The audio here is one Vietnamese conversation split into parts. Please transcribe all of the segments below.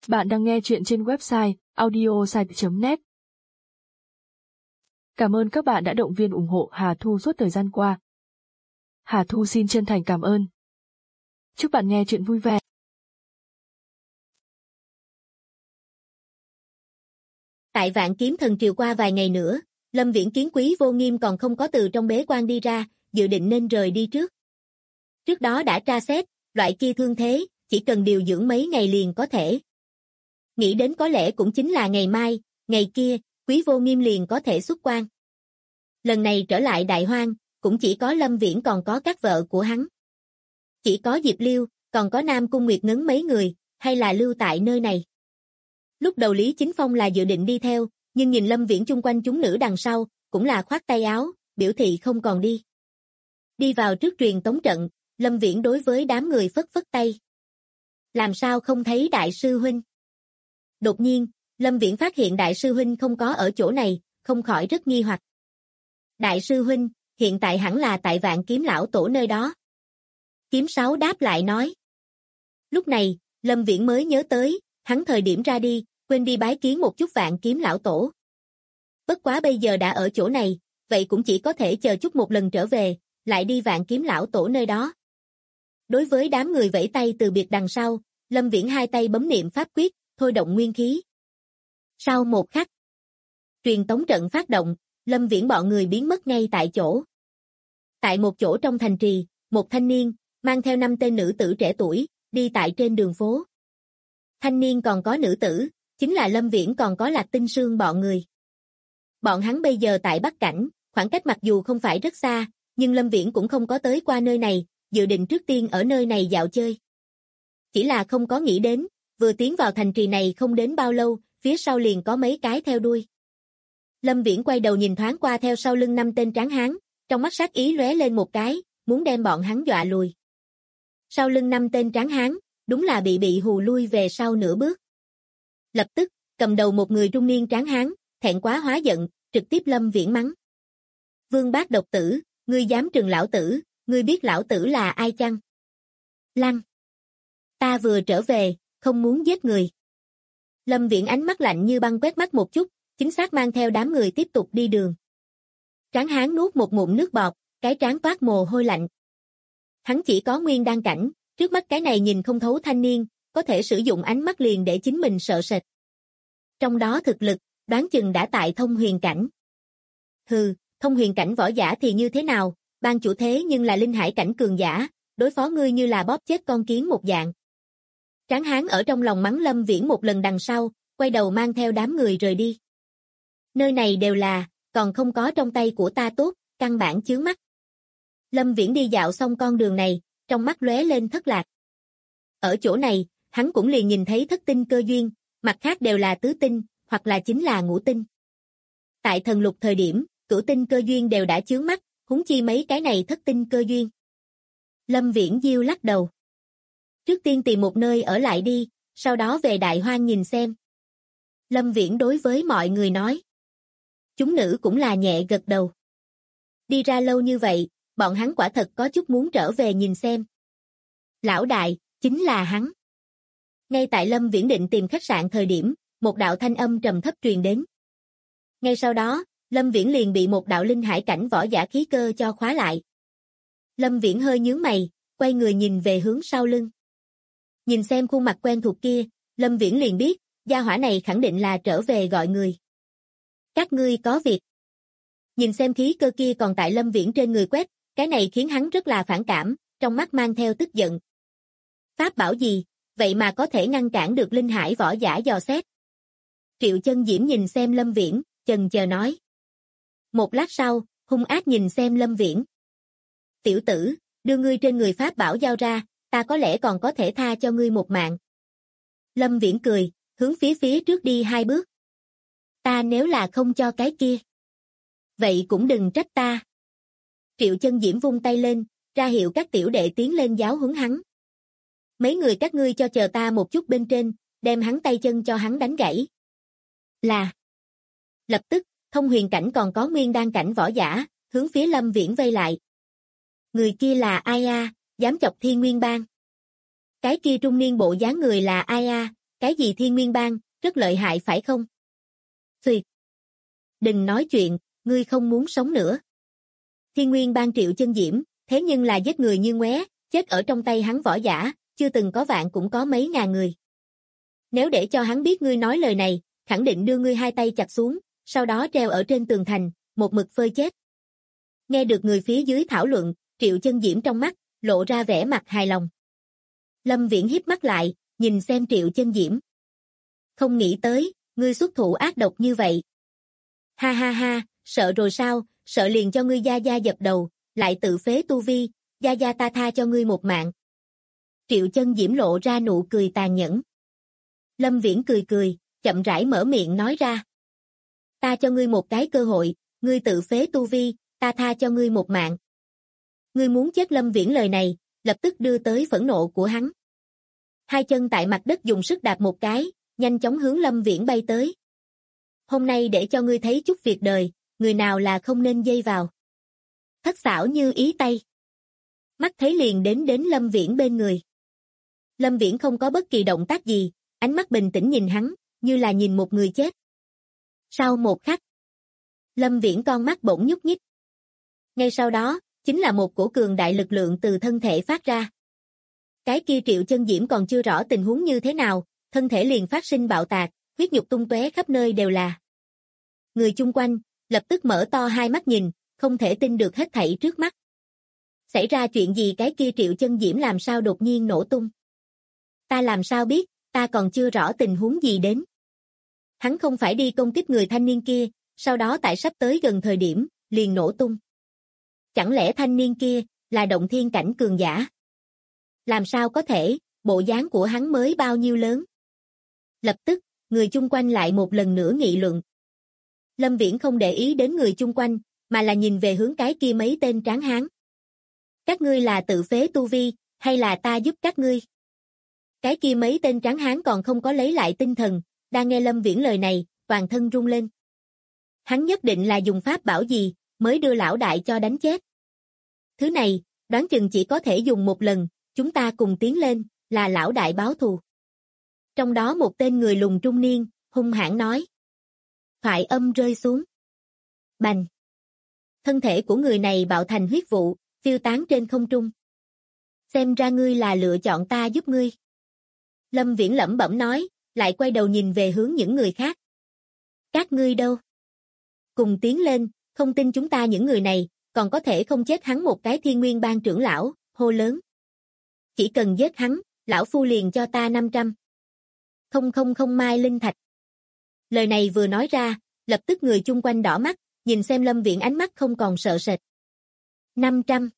Bạn đang nghe chuyện trên website audiosite.net. Cảm ơn các bạn đã động viên ủng hộ Hà Thu suốt thời gian qua. Hà Thu xin chân thành cảm ơn. Chúc bạn nghe chuyện vui vẻ. Tại Vạn Kiếm Thần Triều qua vài ngày nữa, Lâm Viễn kiến Quý Vô Nghiêm còn không có từ trong bế quan đi ra, dự định nên rời đi trước. Trước đó đã tra xét, loại kia thương thế, chỉ cần điều dưỡng mấy ngày liền có thể. Nghĩ đến có lẽ cũng chính là ngày mai, ngày kia, Quý Vô Nghiêm liền có thể xuất quan. Lần này trở lại Đại Hoang, cũng chỉ có Lâm Viễn còn có các vợ của hắn. Chỉ có Diệp Liêu, còn có Nam Cung Nguyệt Ngấn mấy người, hay là lưu tại nơi này. Lúc đầu Lý Chính Phong là dự định đi theo, nhưng nhìn Lâm Viễn chung quanh chúng nữ đằng sau, cũng là khoát tay áo, biểu thị không còn đi. Đi vào trước truyền tống trận, Lâm Viễn đối với đám người phất phất tay. Làm sao không thấy Đại sư huynh? Đột nhiên, Lâm Viễn phát hiện Đại sư huynh không có ở chỗ này, không khỏi rất nghi hoặc. Đại sư huynh, hiện tại hẳn là tại Vạn Kiếm lão tổ nơi đó. Kiếm Sáu đáp lại nói. Lúc này, Lâm Viễn mới nhớ tới, hắn thời điểm ra đi, quên đi bái kiến một chút Vạn Kiếm lão tổ. Bất quá bây giờ đã ở chỗ này, vậy cũng chỉ có thể chờ chút một lần trở về, lại đi Vạn Kiếm lão tổ nơi đó. Đối với đám người vẫy tay từ biệt đằng sau, Lâm Viễn hai tay bấm niệm pháp quyết, thôi động nguyên khí. Sau một khắc, truyền tống trận phát động, Lâm Viễn bọn người biến mất ngay tại chỗ. Tại một chỗ trong thành trì, một thanh niên, mang theo 5 tên nữ tử trẻ tuổi, đi tại trên đường phố. Thanh niên còn có nữ tử, chính là Lâm Viễn còn có Lạc Tinh Sương bọn người. Bọn hắn bây giờ tại Bắc Cảnh, khoảng cách mặc dù không phải rất xa, nhưng Lâm Viễn cũng không có tới qua nơi này, dự định trước tiên ở nơi này dạo chơi. Chỉ là không có nghĩ đến, vừa tiến vào thành trì này không đến bao lâu, phía sau liền có mấy cái theo đuôi. Lâm Viễn quay đầu nhìn thoáng qua theo sau lưng 5 tên tráng hán, trong mắt sát ý lóe lên một cái, muốn đem bọn hắn dọa lùi. Sau lưng 5 tên tráng hán, đúng là bị hù lui về sau nửa bước. Lập tức, cầm đầu một người trung niên tráng hán, thẹn quá hóa giận, trực tiếp Lâm Viễn mắng. Vương Bác độc tử, ngươi dám trừng lão tử, ngươi biết lão tử là ai chăng? Lăng! Ta vừa trở về, không muốn giết người. Lâm Viễn ánh mắt lạnh như băng quét mắt một chút, chính xác mang theo đám người tiếp tục đi đường. Tráng hán nuốt một ngụm nước bọt, cái trán toát mồ hôi lạnh. Hắn chỉ có nguyên đan cảnh, trước mắt cái này nhìn không thấu thanh niên, có thể sử dụng ánh mắt liền để chính mình sợ sệt. Trong đó thực lực, đoán chừng đã tại thông huyền cảnh. Hừ, thông huyền cảnh võ giả thì như thế nào, ban chủ thế nhưng là linh hải cảnh cường giả, đối phó ngươi như là bóp chết con kiến một dạng. Tráng hán ở trong lòng mắng Lâm Viễn một lần đằng sau, quay đầu mang theo đám người rời đi. Nơi này đều là, còn không có trong tay của ta tốt, căn bản chướng mắt. Lâm Viễn đi dạo xong con đường này, trong mắt lóe lên thất lạc. Ở chỗ này, hắn cũng liền nhìn thấy thất tinh cơ duyên, mặt khác đều là tứ tinh, hoặc là chính là ngũ tinh. Tại thần lục thời điểm, cửu tinh cơ duyên đều đã chướng mắt, huống chi mấy cái này thất tinh cơ duyên. Lâm Viễn diêu lắc đầu. Trước tiên tìm một nơi ở lại đi, sau đó về Đại Hoang nhìn xem. Lâm Viễn đối với mọi người nói. Chúng nữ cũng là nhẹ gật đầu. Đi ra lâu như vậy, bọn hắn quả thật có chút muốn trở về nhìn xem. Lão đại, chính là hắn. Ngay tại Lâm Viễn định tìm khách sạn thời điểm, một đạo thanh âm trầm thấp truyền đến. Ngay sau đó, Lâm Viễn liền bị một đạo linh hải cảnh võ giả khí cơ cho khóa lại. Lâm Viễn hơi nhướng mày, quay người nhìn về hướng sau lưng. Nhìn xem khuôn mặt quen thuộc kia, Lâm Viễn liền biết, gia hỏa này khẳng định là trở về gọi người. Các ngươi có việc. Nhìn xem khí cơ kia còn tại Lâm Viễn trên người quét, cái này khiến hắn rất là phản cảm, trong mắt mang theo tức giận. Pháp bảo gì, vậy mà có thể ngăn cản được linh hải võ giả dò xét. Triệu Chân Diễm nhìn xem Lâm Viễn, chần chờ nói. Một lát sau, hung ác nhìn xem Lâm Viễn. Tiểu tử, đưa ngươi trên người pháp bảo giao ra, ta có lẽ còn có thể tha cho ngươi một mạng. Lâm Viễn cười, hướng phía trước đi 2 bước. Ta nếu là không cho cái kia, vậy cũng đừng trách ta. Triệu Chân Diễm vung tay lên, ra hiệu các tiểu đệ tiến lên giáo huấn hắn. Mấy người các ngươi cho chờ ta một chút bên trên, đem hắn tay chân cho hắn đánh gãy. Là. Lập tức, thông huyền cảnh còn có nguyên đan cảnh võ giả, hướng phía Lâm Viễn vây lại. Người kia là ai a, dám chọc Thiên Nguyên Bang? Cái kia trung niên bộ dáng người là ai a, cái gì Thiên Nguyên Bang, rất lợi hại phải không? Xuyệt. Đừng nói chuyện, ngươi không muốn sống nữa. Thiên Nguyên Bang Triệu Chân Diễm, thế nhưng là giết người như ngoé, chết ở trong tay hắn võ giả, chưa từng có vạn cũng có mấy ngàn người. Nếu để cho hắn biết ngươi nói lời này, khẳng định đưa ngươi hai tay chặt xuống, sau đó treo ở trên tường thành, một mực phơi chết. Nghe được người phía dưới thảo luận, Triệu Chân Diễm trong mắt, lộ ra vẻ mặt hài lòng. Lâm Viễn híp mắt lại, nhìn xem Triệu Chân Diễm. Không nghĩ tới, ngươi xuất thủ ác độc như vậy. Ha ha ha, sợ rồi sao, sợ liền cho ngươi gia gia dập đầu, lại tự phế tu vi, gia gia ta tha cho ngươi một mạng. Triệu Chân Diễm lộ ra nụ cười tàn nhẫn. Lâm Viễn cười cười, chậm rãi mở miệng nói ra. Ta cho ngươi một cái cơ hội, ngươi tự phế tu vi, ta tha cho ngươi một mạng. Ngươi muốn chết. Lâm Viễn lời này, lập tức đưa tới phẫn nộ của hắn. Hai chân tại mặt đất dùng sức đạp một cái, nhanh chóng hướng Lâm Viễn bay tới. Hôm nay để cho ngươi thấy chút việc đời, người nào là không nên dây vào. Thất xảo như ý tay. Mắt thấy liền đến Lâm Viễn bên người. Lâm Viễn không có bất kỳ động tác gì, ánh mắt bình tĩnh nhìn hắn, như là nhìn một người chết. Sau một khắc, Lâm Viễn con mắt bỗng nhúc nhích. Ngay sau đó, chính là một cổ cường đại lực lượng từ thân thể phát ra. Cái kia Triệu Chân Diễm còn chưa rõ tình huống như thế nào, thân thể liền phát sinh bạo tạc, huyết nhục tung tóe khắp nơi đều là. Người chung quanh, lập tức mở to hai mắt nhìn, không thể tin được hết thảy trước mắt. Xảy ra chuyện gì? Cái kia Triệu Chân Diễm làm sao đột nhiên nổ tung? Ta làm sao biết, ta còn chưa rõ tình huống gì đến. Hắn không phải đi công kích người thanh niên kia, sau đó tại sắp tới gần thời điểm, liền nổ tung. Chẳng lẽ thanh niên kia, là động thiên cảnh cường giả? Làm sao có thể, bộ dáng của hắn mới bao nhiêu lớn? Lập tức, người chung quanh lại một lần nữa nghị luận. Lâm Viễn không để ý đến người chung quanh, mà là nhìn về hướng cái kia mấy tên tráng hán. Các ngươi là tự phế tu vi, hay là ta giúp các ngươi? Cái kia mấy tên tráng hán còn không có lấy lại tinh thần, đang nghe Lâm Viễn lời này, toàn thân rung lên. Hắn nhất định là dùng pháp bảo gì, mới đưa lão đại cho đánh chết. Thứ này, đoán chừng chỉ có thể dùng một lần, chúng ta cùng tiến lên, là lão đại báo thù. Trong đó một tên người lùn trung niên, hung hãn nói. Thoại âm rơi xuống. Bành. Thân thể của người này bạo thành huyết vụ, phiêu tán trên không trung. Xem ra ngươi là lựa chọn ta giúp ngươi. Lâm Viễn lẩm bẩm nói, lại quay đầu nhìn về hướng những người khác. Các ngươi đâu? Cùng tiến lên, không tin chúng ta những người này, còn có thể không chết hắn một cái Thiên Nguyên Bang trưởng lão, hô lớn. Chỉ cần giết hắn, lão phu liền cho ta 500. Không mai linh thạch. Lời này vừa nói ra, lập tức người chung quanh đỏ mắt, nhìn xem Lâm Viễn ánh mắt không còn sợ sệt. 500.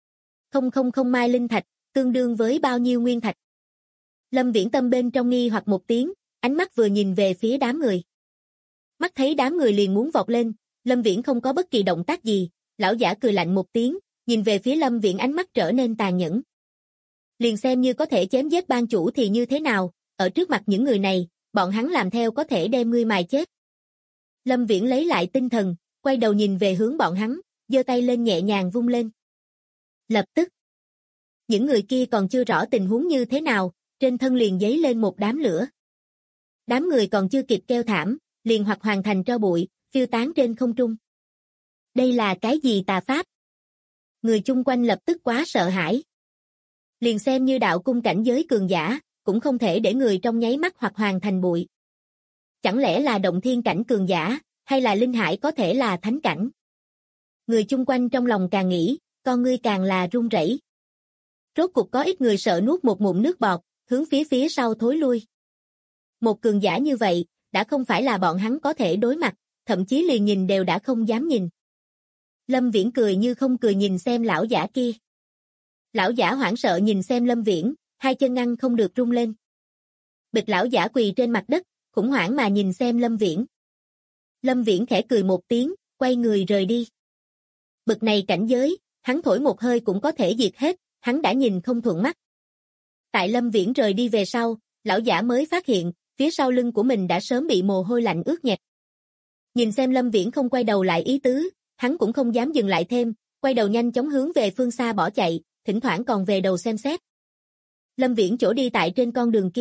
Không mai linh thạch, tương đương với bao nhiêu nguyên thạch. Lâm Viễn tâm bên trong nghi hoặc một tiếng, ánh mắt vừa nhìn về phía đám người. Mắt thấy đám người liền muốn vọt lên, Lâm Viễn không có bất kỳ động tác gì, lão giả cười lạnh một tiếng, nhìn về phía Lâm Viễn ánh mắt trở nên tàn nhẫn. Liền xem như có thể chém giết ban chủ thì như thế nào, ở trước mặt những người này, bọn hắn làm theo có thể đem ngươi mài chết. Lâm Viễn lấy lại tinh thần, quay đầu nhìn về hướng bọn hắn, giơ tay lên nhẹ nhàng vung lên. Lập tức, những người kia còn chưa rõ tình huống như thế nào, trên thân liền giấy lên một đám lửa. Đám người còn chưa kịp kêu thảm, liền hoặc hoàn thành tro bụi, phiêu tán trên không trung. Đây là cái gì tà pháp? Người chung quanh lập tức quá sợ hãi. Liền xem như đạo cung cảnh giới cường giả, cũng không thể để người trong nháy mắt hoặc hoàn thành bụi. Chẳng lẽ là động thiên cảnh cường giả, hay là linh hải có thể là thánh cảnh? Người chung quanh trong lòng càng nghĩ, con ngươi càng là run rẩy. Rốt cục có ít người sợ nuốt một ngụm nước bọt, hướng phía sau thối lui. Một cường giả như vậy, đã không phải là bọn hắn có thể đối mặt, thậm chí liền nhìn đều đã không dám nhìn. Lâm Viễn cười như không cười nhìn xem lão giả kia. Lão giả hoảng sợ nhìn xem Lâm Viễn, hai chân ngăn không được rung lên. Bịch lão giả quỳ trên mặt đất, khủng hoảng mà nhìn xem Lâm Viễn. Lâm Viễn khẽ cười một tiếng, quay người rời đi. Bực này cảnh giới, hắn thổi một hơi cũng có thể diệt hết, hắn đã nhìn không thuận mắt. Tại Lâm Viễn rời đi về sau, lão giả mới phát hiện, phía sau lưng của mình đã sớm bị mồ hôi lạnh ướt nhẹp. Nhìn xem Lâm Viễn không quay đầu lại ý tứ, hắn cũng không dám dừng lại thêm, quay đầu nhanh chóng hướng về phương xa bỏ chạy, thỉnh thoảng còn về đầu xem xét. Lâm Viễn chỗ đi tại trên con đường kia,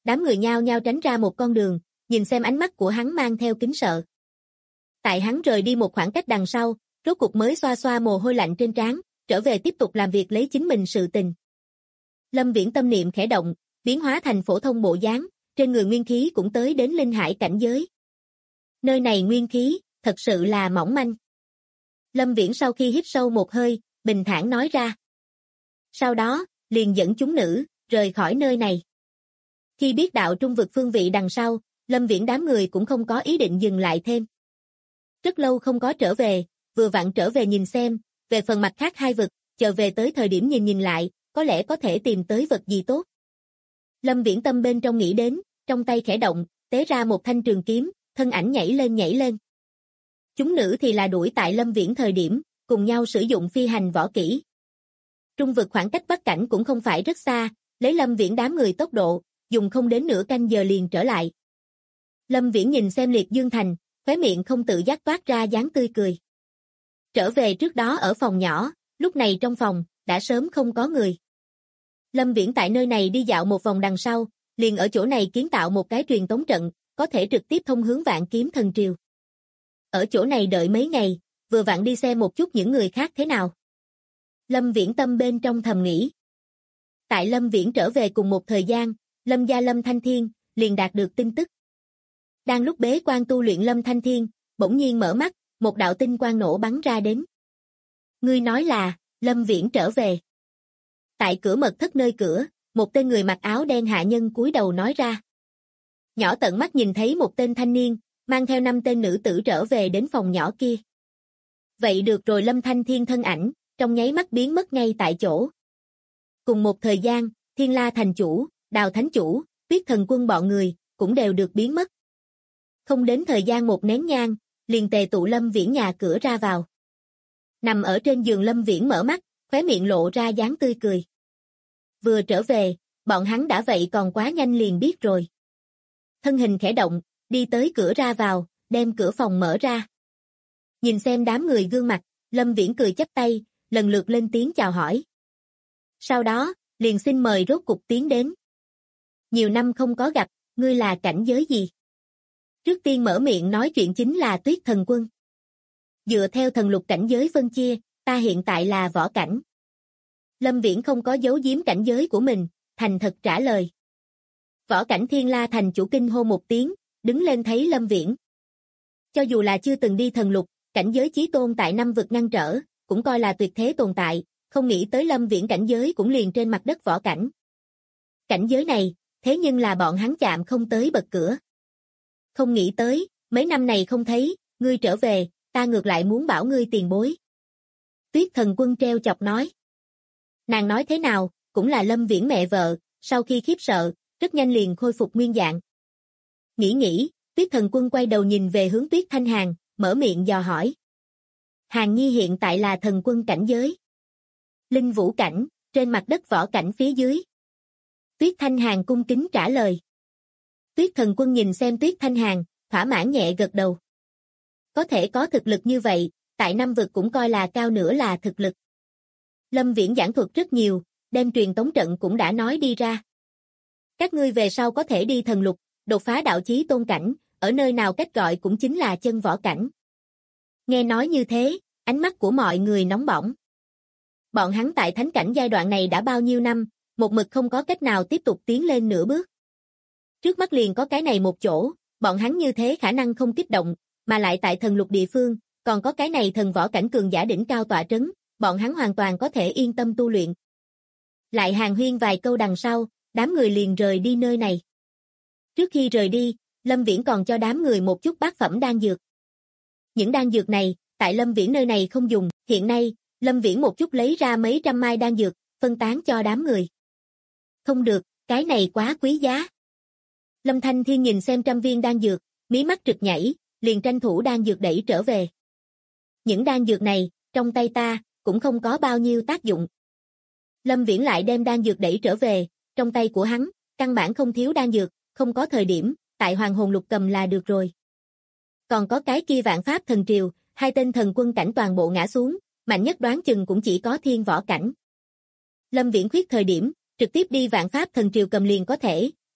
đám người nhao nhao tránh ra một con đường, nhìn xem ánh mắt của hắn mang theo kính sợ. Tại hắn rời đi một khoảng cách đằng sau, rốt cục mới xoa xoa mồ hôi lạnh trên trán, trở về tiếp tục làm việc lấy chính mình sự tình. Lâm Viễn tâm niệm khẽ động, biến hóa thành phổ thông bộ dáng, trên người nguyên khí cũng tới đến linh hải cảnh giới. Nơi này nguyên khí, thật sự là mỏng manh. Lâm Viễn sau khi hít sâu một hơi, bình thản nói ra. Sau đó, liền dẫn chúng nữ, rời khỏi nơi này. Khi biết đạo trung vực phương vị đằng sau, Lâm Viễn đám người cũng không có ý định dừng lại thêm. Rất lâu không có trở về, vừa vặn trở về nhìn xem, về phần mặt khác hai vực, chờ về tới thời điểm nhìn lại, có lẽ có thể tìm tới vật gì tốt. Lâm Viễn tâm bên trong nghĩ đến, trong tay khẽ động, tế ra một thanh trường kiếm, thân ảnh nhảy lên. Chúng nữ thì là đuổi tại Lâm Viễn thời điểm, cùng nhau sử dụng phi hành võ kỹ. Trung vực khoảng cách Bắc cảnh cũng không phải rất xa, lấy Lâm Viễn đám người tốc độ, dùng không đến nửa canh giờ liền trở lại. Lâm Viễn nhìn xem Liệt Dương Thành, khóe miệng không tự giác toát ra dáng tươi cười. Trở về trước đó ở phòng nhỏ, lúc này trong phòng, đã sớm không có người. Lâm Viễn tại nơi này đi dạo một vòng đằng sau, liền ở chỗ này kiến tạo một cái truyền tống trận, có thể trực tiếp thông hướng Vạn Kiếm Thần Triều. Ở chỗ này đợi mấy ngày, vừa vặn đi xem một chút những người khác thế nào. Lâm Viễn tâm bên trong thầm nghĩ. Tại Lâm Viễn trở về cùng một thời gian, Lâm gia Lâm Thanh Thiên liền đạt được tin tức. Đang lúc bế quan tu luyện Lâm Thanh Thiên, bỗng nhiên mở mắt, một đạo tinh quang nổ bắn ra đến. Ngươi nói là, Lâm Viễn trở về. Tại cửa mật thất nơi cửa, một tên người mặc áo đen hạ nhân cúi đầu nói ra. Nhỏ tận mắt nhìn thấy một tên thanh niên, mang theo 5 tên nữ tử trở về đến phòng nhỏ kia. Vậy được rồi, Lâm Thanh Thiên thân ảnh, trong nháy mắt biến mất ngay tại chỗ. Cùng một thời gian, Thiên La thành chủ, Đào thánh chủ, Tuyết thần quân bọn người, cũng đều được biến mất. Không đến thời gian một nén nhang, liền tề tụ Lâm Viễn nhà cửa ra vào. Nằm ở trên giường Lâm Viễn mở mắt, khóe miệng lộ ra dáng tươi cười. Vừa trở về, bọn hắn đã vậy còn quá nhanh liền biết rồi. Thân hình khẽ động, đi tới cửa ra vào, đem cửa phòng mở ra. Nhìn xem đám người gương mặt, Lâm Viễn cười chắp tay, lần lượt lên tiếng chào hỏi. Sau đó, liền xin mời rốt cục tiến đến. Nhiều năm không có gặp, ngươi là cảnh giới gì? Trước tiên mở miệng nói chuyện chính là Tuyết thần quân. Dựa theo thần lục cảnh giới phân chia, ta hiện tại là võ cảnh. Lâm Viễn không có giấu giếm cảnh giới của mình, thành thật trả lời. Võ cảnh Thiên La thành chủ kinh hô một tiếng, đứng lên thấy Lâm Viễn. Cho dù là chưa từng đi thần lục, cảnh giới chí tôn tại 5 vực ngăn trở, cũng coi là tuyệt thế tồn tại, không nghĩ tới Lâm Viễn cảnh giới cũng liền trên mặt đất võ cảnh. Cảnh giới này, thế nhưng là bọn hắn chạm không tới bậc cửa. Không nghĩ tới, mấy năm này không thấy, ngươi trở về, ta ngược lại muốn bảo ngươi tiền bối. Tuyết thần quân treo chọc nói. Nàng nói thế nào, cũng là Lâm Viễn mẹ vợ, sau khi khiếp sợ, rất nhanh liền khôi phục nguyên dạng. Nghĩ, Tuyết thần quân quay đầu nhìn về hướng Tuyết Thanh Hàn, mở miệng dò hỏi. Hàn Nhi hiện tại là thần quân cảnh giới. Linh vũ cảnh, trên mặt đất võ cảnh phía dưới. Tuyết Thanh Hàn cung kính trả lời. Tuyết thần quân nhìn xem Tuyết Thanh Hàn, thỏa mãn nhẹ gật đầu. Có thể có thực lực như vậy, tại 5 vực cũng coi là cao nữa là thực lực. Lâm Viễn giảng thuật rất nhiều, đem truyền tống trận cũng đã nói đi ra. Các ngươi về sau có thể đi thần lục, đột phá đạo chí tôn cảnh, ở nơi nào cách gọi cũng chính là chân võ cảnh. Nghe nói như thế, ánh mắt của mọi người nóng bỏng. Bọn hắn tại thánh cảnh giai đoạn này đã bao nhiêu năm, một mực không có cách nào tiếp tục tiến lên nửa bước. Trước mắt liền có cái này một chỗ, bọn hắn như thế khả năng không kích động, mà lại tại thần lục địa phương, còn có cái này thần võ cảnh cường giả đỉnh cao tọa trấn, bọn hắn hoàn toàn có thể yên tâm tu luyện. Lại hàn huyên vài câu đằng sau, đám người liền rời đi nơi này. Trước khi rời đi, Lâm Viễn còn cho đám người một chút bát phẩm đan dược. Những đan dược này, tại Lâm Viễn nơi này không dùng, hiện nay, Lâm Viễn một chút lấy ra mấy trăm mai đan dược, phân tán cho đám người. Không được, cái này quá quý giá. Lâm Thanh Thiên nhìn xem 100 viên đan dược, mí mắt trực nhảy, liền tranh thủ đan dược đẩy trở về. Những đan dược này, trong tay ta, cũng không có bao nhiêu tác dụng. Lâm Viễn lại đem đan dược đẩy trở về, trong tay của hắn, căn bản không thiếu đan dược, không có thời điểm, tại Hoàng Hồn Lục cầm là được rồi. Còn có cái kia Vạn Pháp Thần Triều, 2 tên thần quân cảnh toàn bộ ngã xuống, mạnh nhất đoán chừng cũng chỉ có thiên võ cảnh. Lâm Viễn khuyết thời điểm, trực tiếp đi Vạn Pháp Thần Triều cầm liền có thể,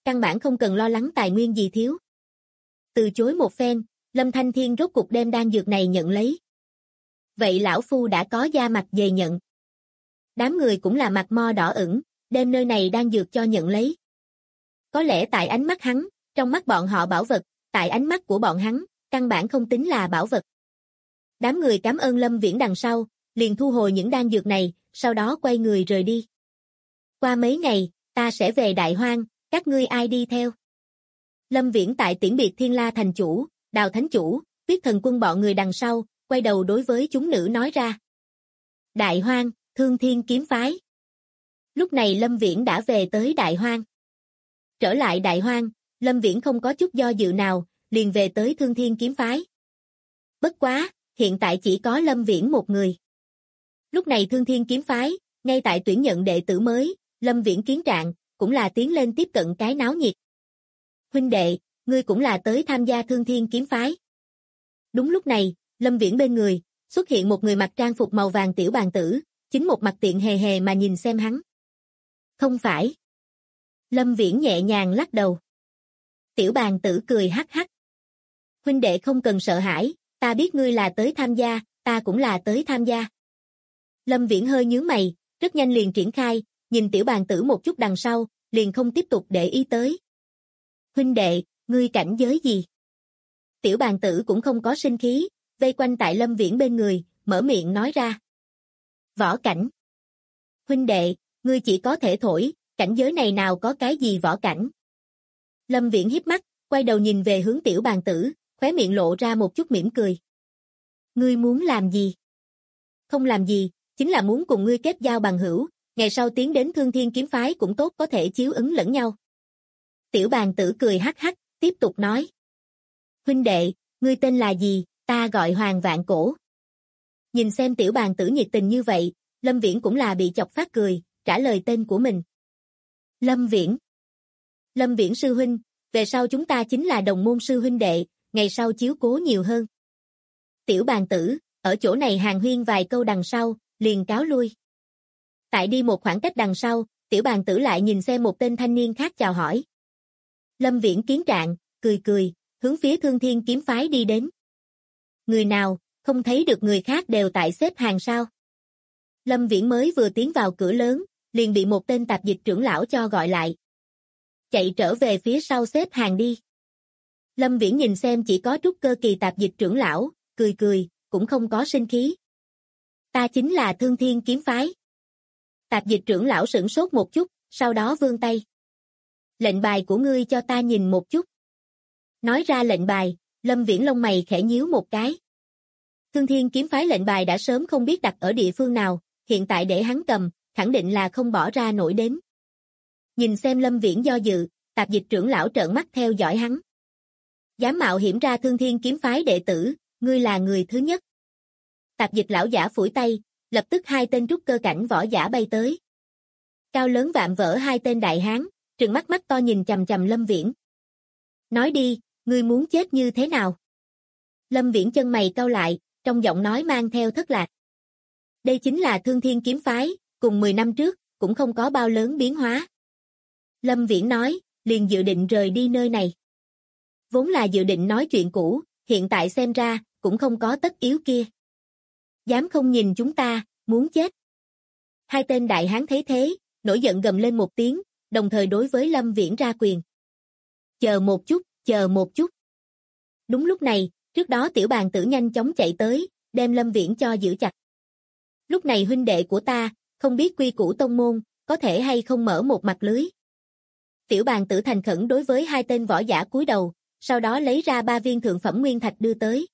căn bản không cần lo lắng tài nguyên gì thiếu. Từ chối một phen, Lâm Thanh Thiên rốt cục đem đan dược này nhận lấy. Vậy lão phu đã có da mặt dày nhận. Đám người cũng là mặt mo đỏ ửng, đem nơi này đan dược cho nhận lấy. Có lẽ tại ánh mắt hắn, trong mắt bọn họ bảo vật, tại ánh mắt của bọn hắn, căn bản không tính là bảo vật. Đám người cảm ơn Lâm Viễn đằng sau, liền thu hồi những đan dược này, sau đó quay người rời đi. Qua mấy ngày, ta sẽ về Đại Hoang, các ngươi ai đi theo? Lâm Viễn tại tiễn biệt Thiên La thành chủ, Đào thánh chủ, Tuyết thần quân bọn người đằng sau, quay đầu đối với chúng nữ nói ra. Đại Hoang, Thương Thiên kiếm phái. Lúc này Lâm Viễn đã về tới Đại Hoang. Trở lại Đại Hoang, Lâm Viễn không có chút do dự nào, liền về tới Thương Thiên kiếm phái. Bất quá, hiện tại chỉ có Lâm Viễn một người. Lúc này Thương Thiên kiếm phái, ngay tại tuyển nhận đệ tử mới, Lâm Viễn kiến trạng, cũng là tiến lên tiếp cận cái náo nhiệt. Huynh đệ, ngươi cũng là tới tham gia Thương Thiên kiếm phái. Đúng lúc này, Lâm Viễn bên người, xuất hiện một người mặc trang phục màu vàng tiểu bàn tử, chính một mặt tiện hề hề mà nhìn xem hắn. Không phải. Lâm Viễn nhẹ nhàng lắc đầu. Tiểu bàn tử cười hắc hắc. Huynh đệ không cần sợ hãi, ta biết ngươi là tới tham gia, ta cũng là tới tham gia. Lâm Viễn hơi nhướng mày, rất nhanh liền triển khai, nhìn tiểu bàn tử một chút đằng sau, liền không tiếp tục để ý tới. Huynh đệ, ngươi cảnh giới gì? Tiểu bàn tử cũng không có sinh khí, vây quanh tại Lâm Viễn bên người, mở miệng nói ra. Võ cảnh. Huynh đệ, ngươi chỉ có thể thổi, cảnh giới này nào có cái gì võ cảnh? Lâm Viễn híp mắt, quay đầu nhìn về hướng tiểu bàn tử, khóe miệng lộ ra một chút mỉm cười. Ngươi muốn làm gì? Không làm gì, chính là muốn cùng ngươi kết giao bằng hữu, ngày sau tiến đến Thương Thiên kiếm phái cũng tốt có thể chiếu ứng lẫn nhau. Tiểu bàn tử cười hắc hắc, tiếp tục nói. Huynh đệ, ngươi tên là gì, ta gọi Hoàng Vạn Cổ. Nhìn xem tiểu bàn tử nhiệt tình như vậy, Lâm Viễn cũng là bị chọc phát cười, trả lời tên của mình. Lâm Viễn. Lâm Viễn sư huynh, về sau chúng ta chính là đồng môn sư huynh đệ, ngày sau chiếu cố nhiều hơn. Tiểu bàn tử, ở chỗ này hàn huyên vài câu đằng sau, liền cáo lui. Tại đi một khoảng cách đằng sau, tiểu bàn tử lại nhìn xem một tên thanh niên khác chào hỏi. Lâm Viễn kiến trạng, cười cười, hướng phía Thương Thiên kiếm phái đi đến. Người nào, không thấy được người khác đều tại xếp hàng sao? Lâm Viễn mới vừa tiến vào cửa lớn, liền bị một tên tạp dịch trưởng lão cho gọi lại. Chạy trở về phía sau xếp hàng đi. Lâm Viễn nhìn xem chỉ có trúc cơ kỳ tạp dịch trưởng lão, cười cười, cũng không có sinh khí. Ta chính là Thương Thiên kiếm phái. Tạp dịch trưởng lão sửng sốt một chút, sau đó vươn tay. Lệnh bài của ngươi cho ta nhìn một chút. Nói ra lệnh bài, Lâm Viễn lông mày khẽ nhíu một cái. Thương Thiên kiếm phái lệnh bài đã sớm không biết đặt ở địa phương nào, hiện tại để hắn cầm, khẳng định là không bỏ ra nổi đến. Nhìn xem Lâm Viễn do dự, tạp dịch trưởng lão trợn mắt theo dõi hắn. Dám mạo hiểm ra Thương Thiên kiếm phái đệ tử, ngươi là người thứ nhất. Tạp dịch lão giả phủi tay, lập tức hai tên trúc cơ cảnh võ giả bay tới. Cao lớn vạm vỡ hai tên đại hán, trừng mắt mắt to nhìn chằm chằm Lâm Viễn. Nói đi, ngươi muốn chết như thế nào? Lâm Viễn chân mày cau lại, trong giọng nói mang theo thất lạc. Đây chính là Thương Thiên kiếm phái, cùng 10 năm trước, cũng không có bao lớn biến hóa. Lâm Viễn nói, liền dự định rời đi nơi này. Vốn là dự định nói chuyện cũ, hiện tại xem ra, cũng không có tất yếu kia. Dám không nhìn chúng ta, muốn chết. Hai tên đại hán thấy thế, nổi giận gầm lên một tiếng, đồng thời đối với Lâm Viễn ra quyền. Chờ một chút, chờ một chút. Đúng lúc này, trước đó tiểu bàn tử nhanh chóng chạy tới, đem Lâm Viễn cho giữ chặt. Lúc này huynh đệ của ta, không biết quy củ tông môn, có thể hay không mở một mặt lưới. Tiểu bàn tử thành khẩn đối với hai tên võ giả cúi đầu, sau đó lấy ra 3 viên thượng phẩm nguyên thạch đưa tới.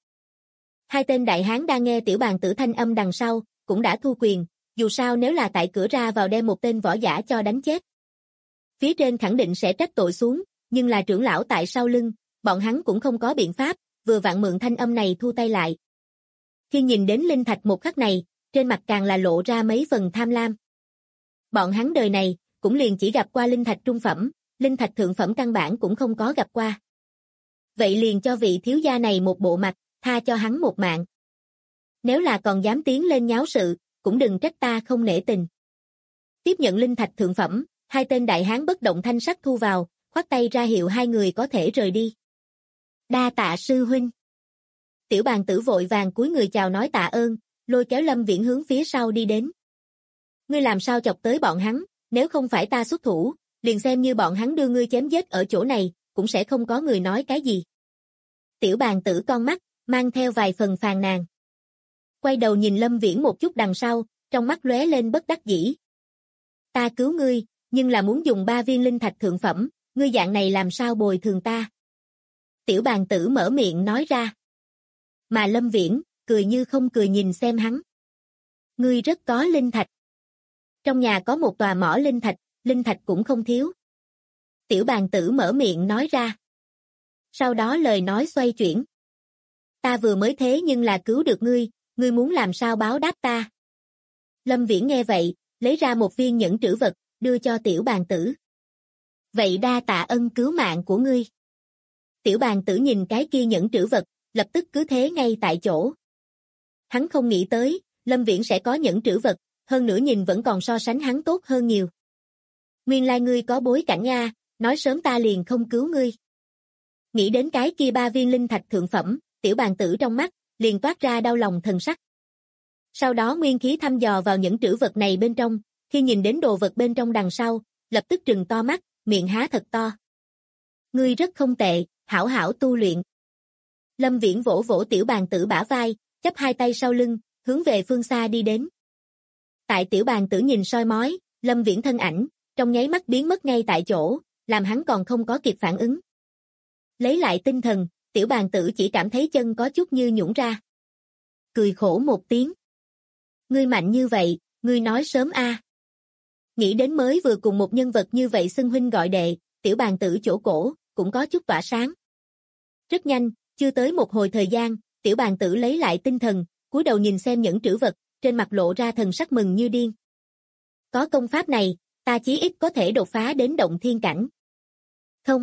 Hai tên đại hán đang nghe tiểu bàn tử thanh âm đằng sau, cũng đã thu quyền, dù sao nếu là tại cửa ra vào đem một tên võ giả cho đánh chết. Phía trên khẳng định sẽ trách tội xuống, nhưng là trưởng lão tại sau lưng, bọn hắn cũng không có biện pháp, vừa vặn mượn thanh âm này thu tay lại. Khi nhìn đến linh thạch một khắc này, trên mặt càng là lộ ra mấy phần tham lam. Bọn hắn đời này, cũng liền chỉ gặp qua linh thạch trung phẩm, linh thạch thượng phẩm căn bản cũng không có gặp qua. Vậy liền cho vị thiếu gia này một bộ mặt, tha cho hắn một mạng. Nếu là còn dám tiến lên nháo sự, cũng đừng trách ta không nể tình. Tiếp nhận linh thạch thượng phẩm, hai tên đại hán bất động thanh sắc thu vào, khoát tay ra hiệu hai người có thể rời đi. Đa tạ sư huynh. Tiểu bàn tử vội vàng cúi người chào nói tạ ơn, lôi kéo Lâm Viễn hướng phía sau đi đến. Ngươi làm sao chọc tới bọn hắn, nếu không phải ta xuất thủ, liền xem như bọn hắn đưa ngươi chém giết ở chỗ này, cũng sẽ không có người nói cái gì. Tiểu bàn tử con mắt, mang theo vài phần phàn nàn. Quay đầu nhìn Lâm Viễn một chút đằng sau, trong mắt lóe lên bất đắc dĩ. Ta cứu ngươi, nhưng là muốn dùng 3 viên linh thạch thượng phẩm, ngươi dạng này làm sao bồi thường ta? Tiểu bàn tử mở miệng nói ra. Mà Lâm Viễn, cười như không cười nhìn xem hắn. Ngươi rất có linh thạch. Trong nhà có một tòa mỏ linh thạch cũng không thiếu. Tiểu bàn tử mở miệng nói ra. Sau đó lời nói xoay chuyển. Ta vừa mới thế nhưng là cứu được ngươi muốn làm sao báo đáp ta? Lâm Viễn nghe vậy, lấy ra một viên nhẫn trữ vật, đưa cho tiểu bàn tử. Vậy đa tạ ân cứu mạng của ngươi. Tiểu bàn tử nhìn cái kia nhẫn trữ vật, lập tức cứ thế ngay tại chỗ. Hắn không nghĩ tới, Lâm Viễn sẽ có nhẫn trữ vật, hơn nữa nhìn vẫn còn so sánh hắn tốt hơn nhiều. Nguyên lai ngươi có bối cảnh nha, nói sớm ta liền không cứu ngươi. Nghĩ đến cái kia 3 viên linh thạch thượng phẩm, tiểu bàn tử trong mắt, liền toát ra đau lòng thần sắc. Sau đó nguyên khí thăm dò vào những trữ vật này bên trong, khi nhìn đến đồ vật bên trong đằng sau, lập tức trừng to mắt, miệng há thật to. Ngươi rất không tệ, hảo hảo tu luyện. Lâm Viễn vỗ vỗ tiểu bàn tử bả vai, chắp hai tay sau lưng, hướng về phương xa đi đến. Tại tiểu bàn tử nhìn soi mói, Lâm Viễn thân ảnh, trong nháy mắt biến mất ngay tại chỗ, làm hắn còn không có kịp phản ứng. Lấy lại tinh thần, tiểu bàn tử chỉ cảm thấy chân có chút như nhũn ra. Cười khổ một tiếng. Ngươi mạnh như vậy, ngươi nói sớm a. Nghĩ đến mới vừa cùng một nhân vật như vậy xưng huynh gọi đệ, tiểu bàn tử chỗ cổ, cũng có chút tỏa sáng. Rất nhanh, chưa tới một hồi thời gian, tiểu bàn tử lấy lại tinh thần, cúi đầu nhìn xem những trữ vật, trên mặt lộ ra thần sắc mừng như điên. Có công pháp này, ta chí ít có thể đột phá đến động thiên cảnh. Không.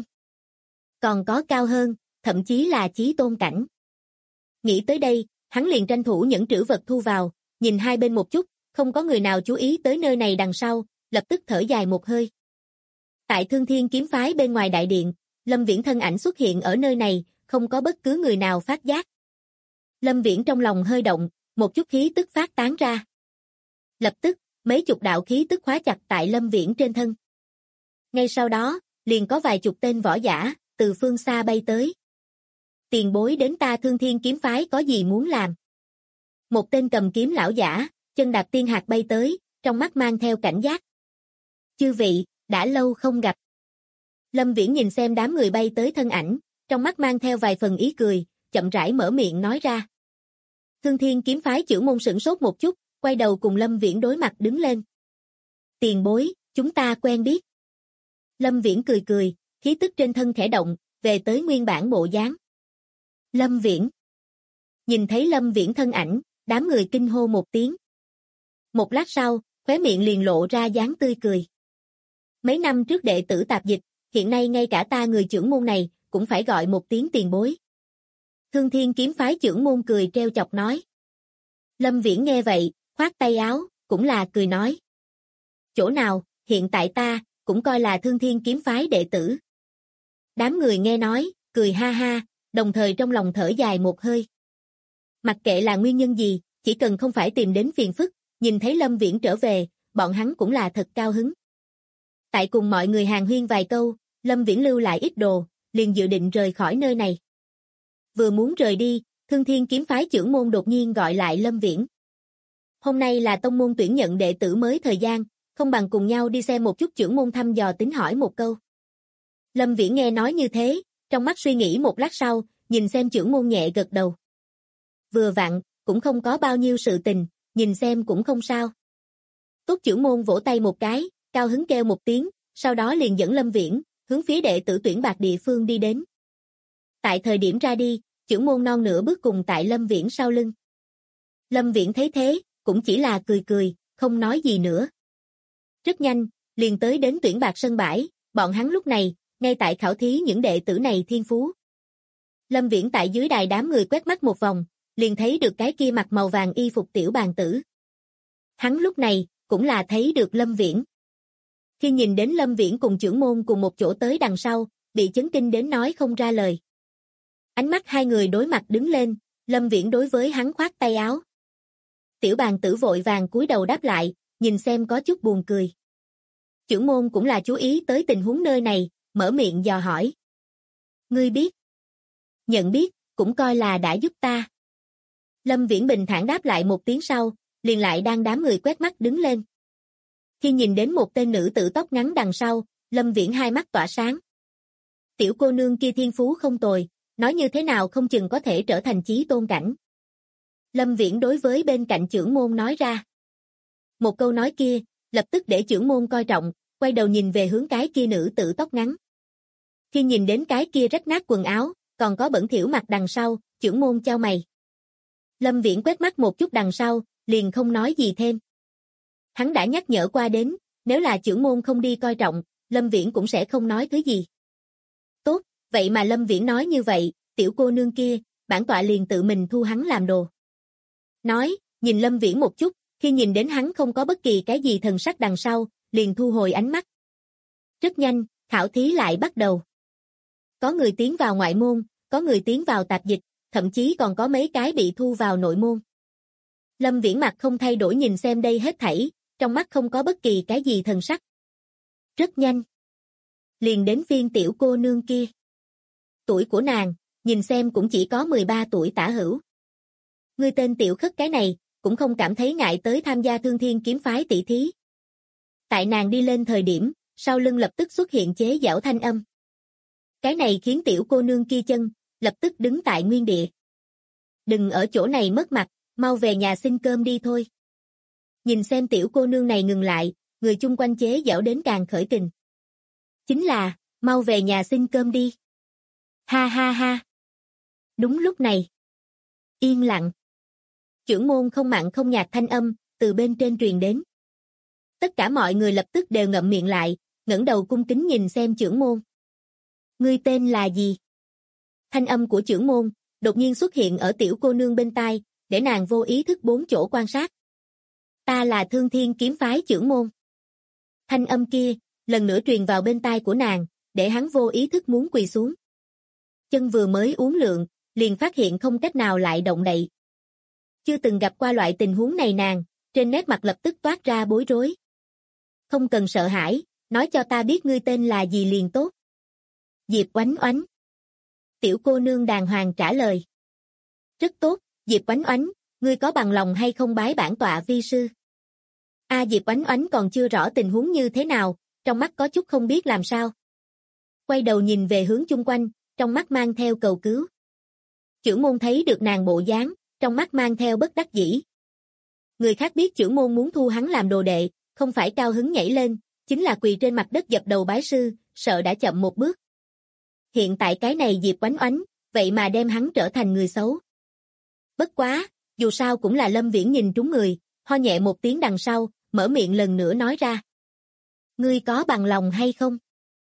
Còn có cao hơn, thậm chí là chí tôn cảnh. Nghĩ tới đây, hắn liền tranh thủ những trữ vật thu vào, nhìn hai bên một chút, không có người nào chú ý tới nơi này đằng sau, lập tức thở dài một hơi. Tại Thương Thiên kiếm phái bên ngoài đại điện, Lâm Viễn thân ảnh xuất hiện ở nơi này, không có bất cứ người nào phát giác. Lâm Viễn trong lòng hơi động, một chút khí tức phát tán ra. Lập tức, mấy chục đạo khí tức khóa chặt tại Lâm Viễn trên thân. Ngay sau đó, liền có vài chục tên võ giả, từ phương xa bay tới. Tiền bối đến ta Thương Thiên kiếm phái có gì muốn làm? Một tên cầm kiếm lão giả, chân đạp tiên hạt bay tới, trong mắt mang theo cảnh giác. Chư vị, đã lâu không gặp. Lâm Viễn nhìn xem đám người bay tới thân ảnh, trong mắt mang theo vài phần ý cười, chậm rãi mở miệng nói ra. Thương Thiên kiếm phái trưởng môn sửng sốt một chút, quay đầu cùng Lâm Viễn đối mặt đứng lên. Tiền bối, chúng ta quen biết. Lâm Viễn cười cười, khí tức trên thân khẽ động, về tới nguyên bản bộ dáng. Lâm Viễn. Nhìn thấy Lâm Viễn thân ảnh, đám người kinh hô một tiếng. Một lát sau, khóe miệng liền lộ ra dáng tươi cười. Mấy năm trước đệ tử tạp dịch, hiện nay ngay cả ta người trưởng môn này, cũng phải gọi một tiếng tiền bối. Thương Thiên kiếm phái trưởng môn cười treo chọc nói. Lâm Viễn nghe vậy, khoát tay áo, cũng là cười nói. Chỗ nào, hiện tại ta, cũng coi là Thương Thiên kiếm phái đệ tử. Đám người nghe nói, cười ha ha, đồng thời trong lòng thở dài một hơi. Mặc kệ là nguyên nhân gì, chỉ cần không phải tìm đến phiền phức, nhìn thấy Lâm Viễn trở về, bọn hắn cũng là thật cao hứng. Tại cùng mọi người hàn huyên vài câu, Lâm Viễn lưu lại ít đồ, liền dự định rời khỏi nơi này. Vừa muốn rời đi, Thương Thiên kiếm phái trưởng môn đột nhiên gọi lại Lâm Viễn. Hôm nay là tông môn tuyển nhận đệ tử mới thời gian, không bằng cùng nhau đi xem một chút trưởng môn thăm dò tính hỏi một câu. Lâm Viễn nghe nói như thế, trong mắt suy nghĩ một lát sau, nhìn xem trưởng môn nhẹ gật đầu. Vừa vặn, cũng không có bao nhiêu sự tình, nhìn xem cũng không sao. Tốt trưởng môn vỗ tay một cái, cao hứng kêu một tiếng, sau đó liền dẫn Lâm Viễn, hướng phía đệ tử tuyển bạc địa phương đi đến. Tại thời điểm ra đi, trưởng môn non nửa bước cùng tại Lâm Viễn sau lưng. Lâm Viễn thấy thế, cũng chỉ là cười cười, không nói gì nữa. Rất nhanh, liền tới đến tuyển bạc sân bãi, bọn hắn lúc này, ngay tại khảo thí những đệ tử này thiên phú. Lâm Viễn tại dưới đài đám người quét mắt một vòng, liền thấy được cái kia mặc màu vàng y phục tiểu bàn tử. Hắn lúc này, cũng là thấy được Lâm Viễn. Khi nhìn đến Lâm Viễn cùng trưởng môn cùng một chỗ tới đằng sau, bị chấn kinh đến nói không ra lời. Ánh mắt hai người đối mặt đứng lên, Lâm Viễn đối với hắn khoát tay áo. Tiểu bàn tử vội vàng cúi đầu đáp lại, nhìn xem có chút buồn cười. Trưởng môn cũng là chú ý tới tình huống nơi này, mở miệng dò hỏi. Ngươi biết? Nhận biết, cũng coi là đã giúp ta. Lâm Viễn bình thản đáp lại một tiếng sau, liền lại đang đám người quét mắt đứng lên. Khi nhìn đến một tên nữ tử tóc ngắn đằng sau, Lâm Viễn hai mắt tỏa sáng. Tiểu cô nương kia thiên phú không tồi, nói như thế nào không chừng có thể trở thành chí tôn cảnh. Lâm Viễn đối với bên cạnh trưởng môn nói ra. Một câu nói kia, lập tức để trưởng môn coi trọng, quay đầu nhìn về hướng cái kia nữ tử tóc ngắn. Khi nhìn đến cái kia rách nát quần áo, còn có bẩn thỉu mặt đằng sau, trưởng môn chau mày. Lâm Viễn quét mắt một chút đằng sau, liền không nói gì thêm. Hắn đã nhắc nhở qua đến, nếu là trưởng môn không đi coi trọng, Lâm Viễn cũng sẽ không nói thứ gì. Tốt, vậy mà Lâm Viễn nói như vậy, tiểu cô nương kia, bản tọa liền tự mình thu hắn làm đồ. Nói, nhìn Lâm Viễn một chút, khi nhìn đến hắn không có bất kỳ cái gì thần sắc đằng sau, liền thu hồi ánh mắt. Rất nhanh, khảo thí lại bắt đầu. Có người tiến vào ngoại môn, có người tiến vào tạp dịch, thậm chí còn có mấy cái bị thu vào nội môn. Lâm Viễn mặt không thay đổi nhìn xem đây hết thảy, trong mắt không có bất kỳ cái gì thần sắc. Rất nhanh. Liền đến phiên tiểu cô nương kia. Tuổi của nàng, nhìn xem cũng chỉ có 13 tuổi tả hữu. Ngươi tên tiểu khất cái này, cũng không cảm thấy ngại tới tham gia Thương Thiên kiếm phái tỷ thí. Tại nàng đi lên thời điểm, sau lưng lập tức xuất hiện chế giảo thanh âm. Cái này khiến tiểu cô nương kia chân, lập tức đứng tại nguyên địa. Đừng ở chỗ này mất mặt, mau về nhà xin cơm đi thôi. Nhìn xem tiểu cô nương này ngừng lại, người chung quanh chế giảo đến càng khởi kình. Chính là, mau về nhà xin cơm đi. Ha ha ha. Đúng lúc này. Yên lặng. Chưởng môn không mặn không nhạt thanh âm, từ bên trên truyền đến. Tất cả mọi người lập tức đều ngậm miệng lại, ngẩng đầu cung kính nhìn xem chưởng môn. Ngươi tên là gì? Thanh âm của chưởng môn, đột nhiên xuất hiện ở tiểu cô nương bên tai, để nàng vô ý thức bốn chỗ quan sát. Ta là Thương Thiên kiếm phái chưởng môn. Thanh âm kia, lần nữa truyền vào bên tai của nàng, để hắn vô ý thức muốn quỳ xuống. Chân vừa mới uốn lượn, liền phát hiện không cách nào lại động đậy. Chưa từng gặp qua loại tình huống này nàng, trên nét mặt lập tức toát ra bối rối. Không cần sợ hãi, nói cho ta biết ngươi tên là gì liền tốt. Diệp Oánh Oánh. Tiểu cô nương đàng hoàng trả lời. Rất tốt, Diệp Oánh Oánh, ngươi có bằng lòng hay không bái bản tọa vi sư? Diệp Oánh Oánh còn chưa rõ tình huống như thế nào, trong mắt có chút không biết làm sao. Quay đầu nhìn về hướng chung quanh, trong mắt mang theo cầu cứu. Chưởng môn thấy được nàng bộ dáng, trong mắt mang theo bất đắc dĩ. Người khác biết chưởng môn muốn thu hắn làm đồ đệ, không phải cao hứng nhảy lên, chính là quỳ trên mặt đất dập đầu bái sư, sợ đã chậm một bước. Hiện tại cái này Diệp Oánh Oánh, vậy mà đem hắn trở thành người xấu. Bất quá, dù sao cũng là Lâm Viễn nhìn trúng người, ho nhẹ một tiếng đằng sau, mở miệng lần nữa nói ra. Ngươi có bằng lòng hay không?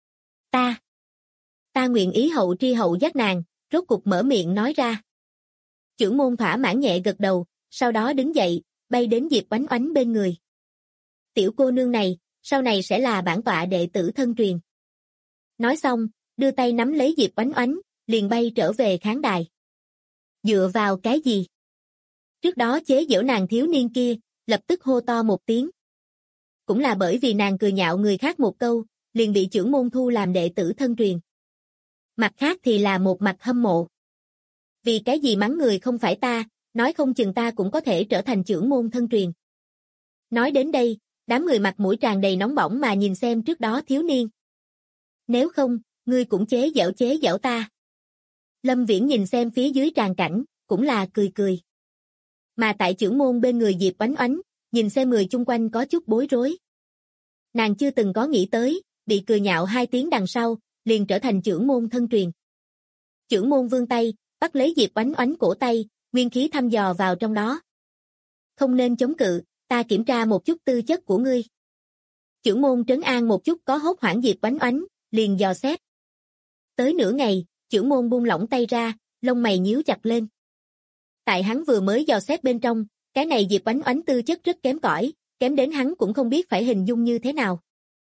Ta nguyện ý hậu tri hậu giác nàng, rốt cục mở miệng nói ra. Chưởng môn thỏa mãn nhẹ gật đầu, sau đó đứng dậy, bay đến Diệp Oánh Oánh bên người. Tiểu cô nương này, sau này sẽ là bản tọa đệ tử thân truyền. Nói xong, đưa tay nắm lấy Diệp Oánh Oánh, liền bay trở về khán đài. Dựa vào cái gì? Trước đó chế giễu nàng thiếu niên kia, lập tức hô to một tiếng. Cũng là bởi vì nàng cười nhạo người khác một câu, liền bị chưởng môn thu làm đệ tử thân truyền. Mặt khác thì là một mặt hâm mộ. Vì cái gì mắng người không phải ta, nói không chừng ta cũng có thể trở thành chưởng môn thân truyền. Nói đến đây, đám người mặt mũi tràn đầy nóng bỏng mà nhìn xem trước đó thiếu niên. Nếu không, ngươi cũng chế giễu ta. Lâm Viễn nhìn xem phía dưới tràn cảnh, cũng là cười cười. Mà tại chưởng môn bên người Diệp Oánh Oánh, nhìn xem người chung quanh có chút bối rối. Nàng chưa từng có nghĩ tới, bị cười nhạo 2 tiếng đằng sau, liền trở thành chưởng môn thân truyền. Chưởng môn vươn tay, bắt lấy Diệp Oánh Oánh cổ tay, nguyên khí thăm dò vào trong đó. Không nên chống cự, ta kiểm tra một chút tư chất của ngươi. Chưởng môn trấn an một chút có hốt hoảng Diệp Oánh Oánh, liền dò xét. Tới nửa ngày, chưởng môn buông lỏng tay ra, lông mày nhíu chặt lên. Tại hắn vừa mới dò xét bên trong, cái này Diệp Oánh Oánh tư chất rất kém cỏi, kém đến hắn cũng không biết phải hình dung như thế nào.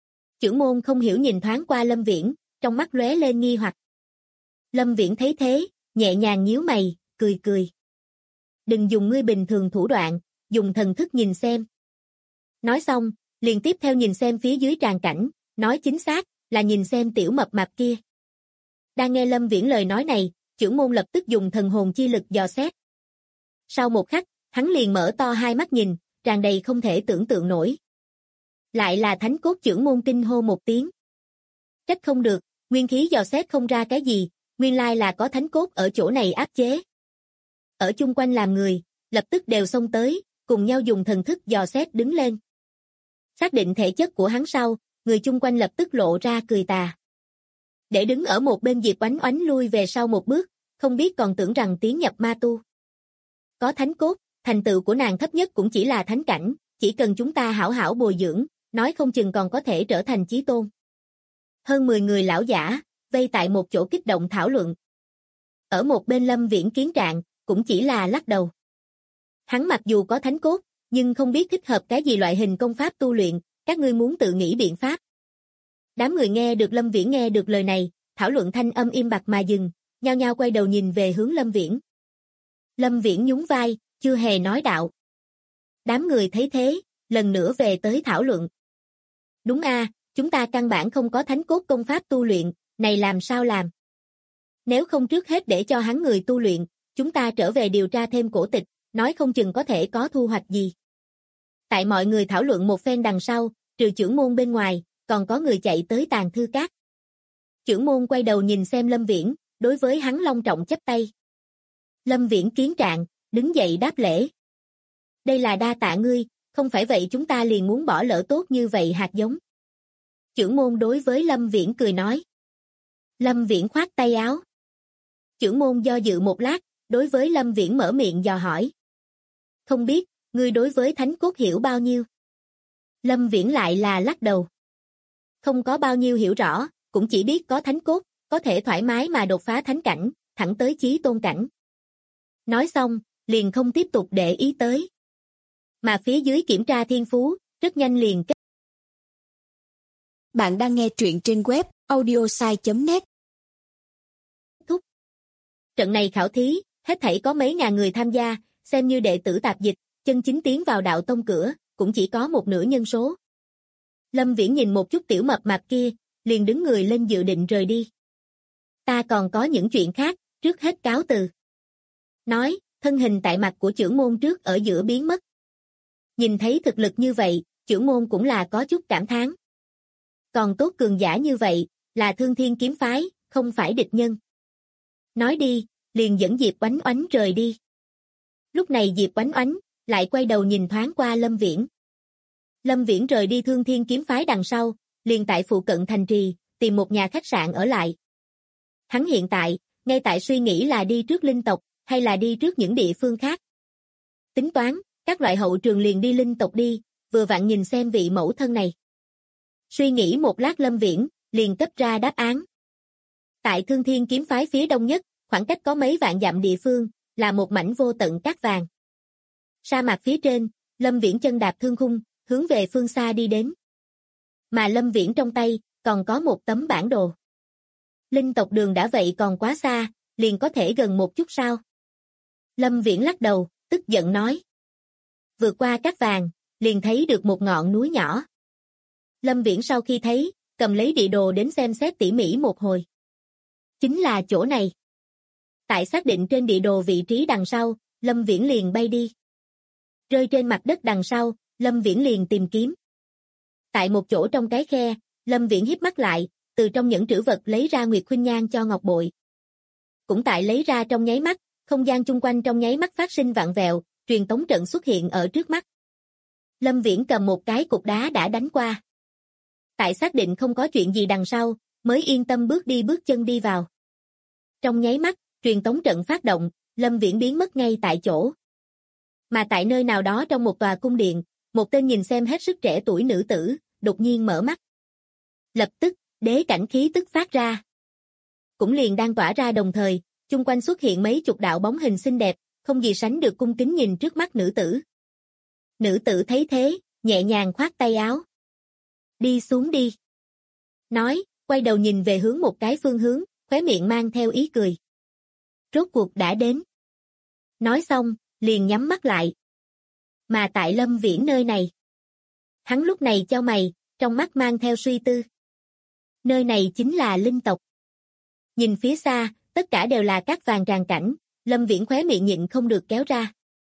Chưởng môn không hiểu nhìn thoáng qua Lâm Viễn, trong mắt lóe lên nghi hoặc. Lâm Viễn thấy thế, nhẹ nhàng nhíu mày, cười cười. Đừng dùng ngươi bình thường thủ đoạn, dùng thần thức nhìn xem. Nói xong, liền tiếp theo nhìn xem phía dưới tràng cảnh, nói chính xác, là nhìn xem tiểu mập mạp kia. Đang nghe Lâm Viễn lời nói này, chưởng môn lập tức dùng thần hồn chi lực dò xét. Sau một khắc, hắn liền mở to hai mắt nhìn, tràn đầy không thể tưởng tượng nổi. Lại là thánh cốt chưởng môn kinh hô một tiếng. Trách không được, nguyên khí dò xét không ra cái gì, nguyên lai là có thánh cốt ở chỗ này áp chế. Ở chung quanh làm người, lập tức đều xông tới, cùng nhau dùng thần thức dò xét đứng lên. Xác định thể chất của hắn sau, người chung quanh lập tức lộ ra cười tà. Để đứng ở một bên Diệp Oánh Oánh lui về sau một bước, không biết còn tưởng rằng tiến nhập ma tu. Có thánh cốt, thành tựu của nàng thấp nhất cũng chỉ là thánh cảnh, chỉ cần chúng ta hảo hảo bồi dưỡng, nói không chừng còn có thể trở thành chí tôn. Hơn 10 người lão giả, vây tại một chỗ kích động thảo luận. Ở một bên Lâm Viễn kiến trạng, cũng chỉ là lắc đầu. Hắn mặc dù có thánh cốt, nhưng không biết thích hợp cái gì loại hình công pháp tu luyện, các ngươi muốn tự nghĩ biện pháp. Đám người nghe được Lâm Viễn nghe được lời này, thảo luận thanh âm im bặt mà dừng, nhao nhao quay đầu nhìn về hướng Lâm Viễn. Lâm Viễn nhún vai, chưa hề nói đạo. Đám người thấy thế, lần nữa về tới thảo luận. Đúng a, chúng ta căn bản không có thánh cốt công pháp tu luyện, này làm sao làm? Nếu không trước hết để cho hắn người tu luyện, chúng ta trở về điều tra thêm cổ tịch, nói không chừng có thể có thu hoạch gì. Tại mọi người thảo luận một phen đằng sau, trừ chưởng môn bên ngoài, còn có người chạy tới Tàng Thư Các. Chưởng môn quay đầu nhìn xem Lâm Viễn, đối với hắn long trọng chắp tay. Lâm Viễn kiến trạng, đứng dậy đáp lễ. Đây là đa tạ ngươi, không phải vậy chúng ta liền muốn bỏ lỡ tốt như vậy hạt giống. Chưởng môn đối với Lâm Viễn cười nói. Lâm Viễn khoát tay áo. Chưởng môn do dự một lát, đối với Lâm Viễn mở miệng dò hỏi. Không biết, ngươi đối với thánh cốt hiểu bao nhiêu? Lâm Viễn lại là lắc đầu. Không có bao nhiêu hiểu rõ, cũng chỉ biết có thánh cốt, có thể thoải mái mà đột phá thánh cảnh, thẳng tới chí tôn cảnh. Nói xong, liền không tiếp tục để ý tới. Mà phía dưới kiểm tra thiên phú, rất nhanh liền kết. Bạn đang nghe truyện trên web audiosai.net. Trận này khảo thí, hết thảy có mấy ngàn người tham gia, xem như đệ tử tạp dịch, chân chính tiến vào đạo tông cửa, cũng chỉ có một nửa nhân số. Lâm Viễn nhìn một chút tiểu mập mạp kia, liền đứng người lên dự định rời đi. Ta còn có những chuyện khác, trước hết cáo từ. Nói, thân hình tại mặt của chưởng môn trước ở giữa biến mất. Nhìn thấy thực lực như vậy, chưởng môn cũng là có chút cảm thán. Còn tốt cường giả như vậy, là Thương Thiên kiếm phái, không phải địch nhân. Nói đi, liền dẫn Diệp Oánh Oánh rời đi. Lúc này Diệp Oánh Oánh lại quay đầu nhìn thoáng qua Lâm Viễn. Lâm Viễn rời đi Thương Thiên kiếm phái đằng sau, liền tại phụ cận thành trì, tìm một nhà khách sạn ở lại. Hắn hiện tại, ngay tại suy nghĩ là đi trước linh tộc, hay là đi trước những địa phương khác. Tính toán, các loại hậu trường liền đi linh tộc đi, vừa vặn nhìn xem vị mẫu thân này. Suy nghĩ một lát Lâm Viễn, liền cấp ra đáp án. Tại Thương Thiên kiếm phái phía đông nhất, khoảng cách có mấy vạn dặm địa phương, là một mảnh vô tận cát vàng. Sa mạc phía trên, Lâm Viễn chân đạp thương khung, hướng về phương xa đi đến. Mà Lâm Viễn trong tay, còn có một tấm bản đồ. Linh tộc đường đã vậy còn quá xa, liền có thể gần một chút sao? Lâm Viễn lắc đầu, tức giận nói. Vượt qua cát vàng, liền thấy được một ngọn núi nhỏ. Lâm Viễn sau khi thấy, cầm lấy địa đồ đến xem xét tỉ mỉ một hồi. Chính là chỗ này. Tại xác định trên địa đồ vị trí đằng sau, Lâm Viễn liền bay đi. Rơi trên mặt đất đằng sau, Lâm Viễn liền tìm kiếm. Tại một chỗ trong cái khe, Lâm Viễn híp mắt lại, từ trong những trữ vật lấy ra Nguyệt Khuynh Nhan cho ngọc bội. Cũng tại lấy ra trong nháy mắt, không gian chung quanh trong nháy mắt phát sinh vạn vẹo, truyền tống trận xuất hiện ở trước mắt. Lâm Viễn cầm một cái cục đá đã đánh qua. Tại xác định không có chuyện gì đằng sau, mới yên tâm bước chân đi vào. Trong nháy mắt, truyền tống trận phát động, Lâm Viễn biến mất ngay tại chỗ. Mà tại nơi nào đó trong một tòa cung điện, một tên nhìn xem hết sức trẻ tuổi nữ tử, đột nhiên mở mắt. Lập tức, đế cảnh khí tức phát ra. Cũng liền đang tỏa ra đồng thời, chung quanh xuất hiện mấy chục đạo bóng hình xinh đẹp, không gì sánh được cung kính nhìn trước mắt nữ tử. Nữ tử thấy thế, nhẹ nhàng khoát tay áo. Đi xuống đi. Nói, quay đầu nhìn về hướng một cái phương hướng, khóe miệng mang theo ý cười. Rốt cuộc đã đến. Nói xong, liền nhắm mắt lại. Mà tại Lâm Viễn nơi này. Hắn lúc này chau mày, trong mắt mang theo suy tư. Nơi này chính là linh tộc. Nhìn phía xa, tất cả đều là cát vàng tràn cảnh, Lâm Viễn khóe miệng nhịn không được kéo ra.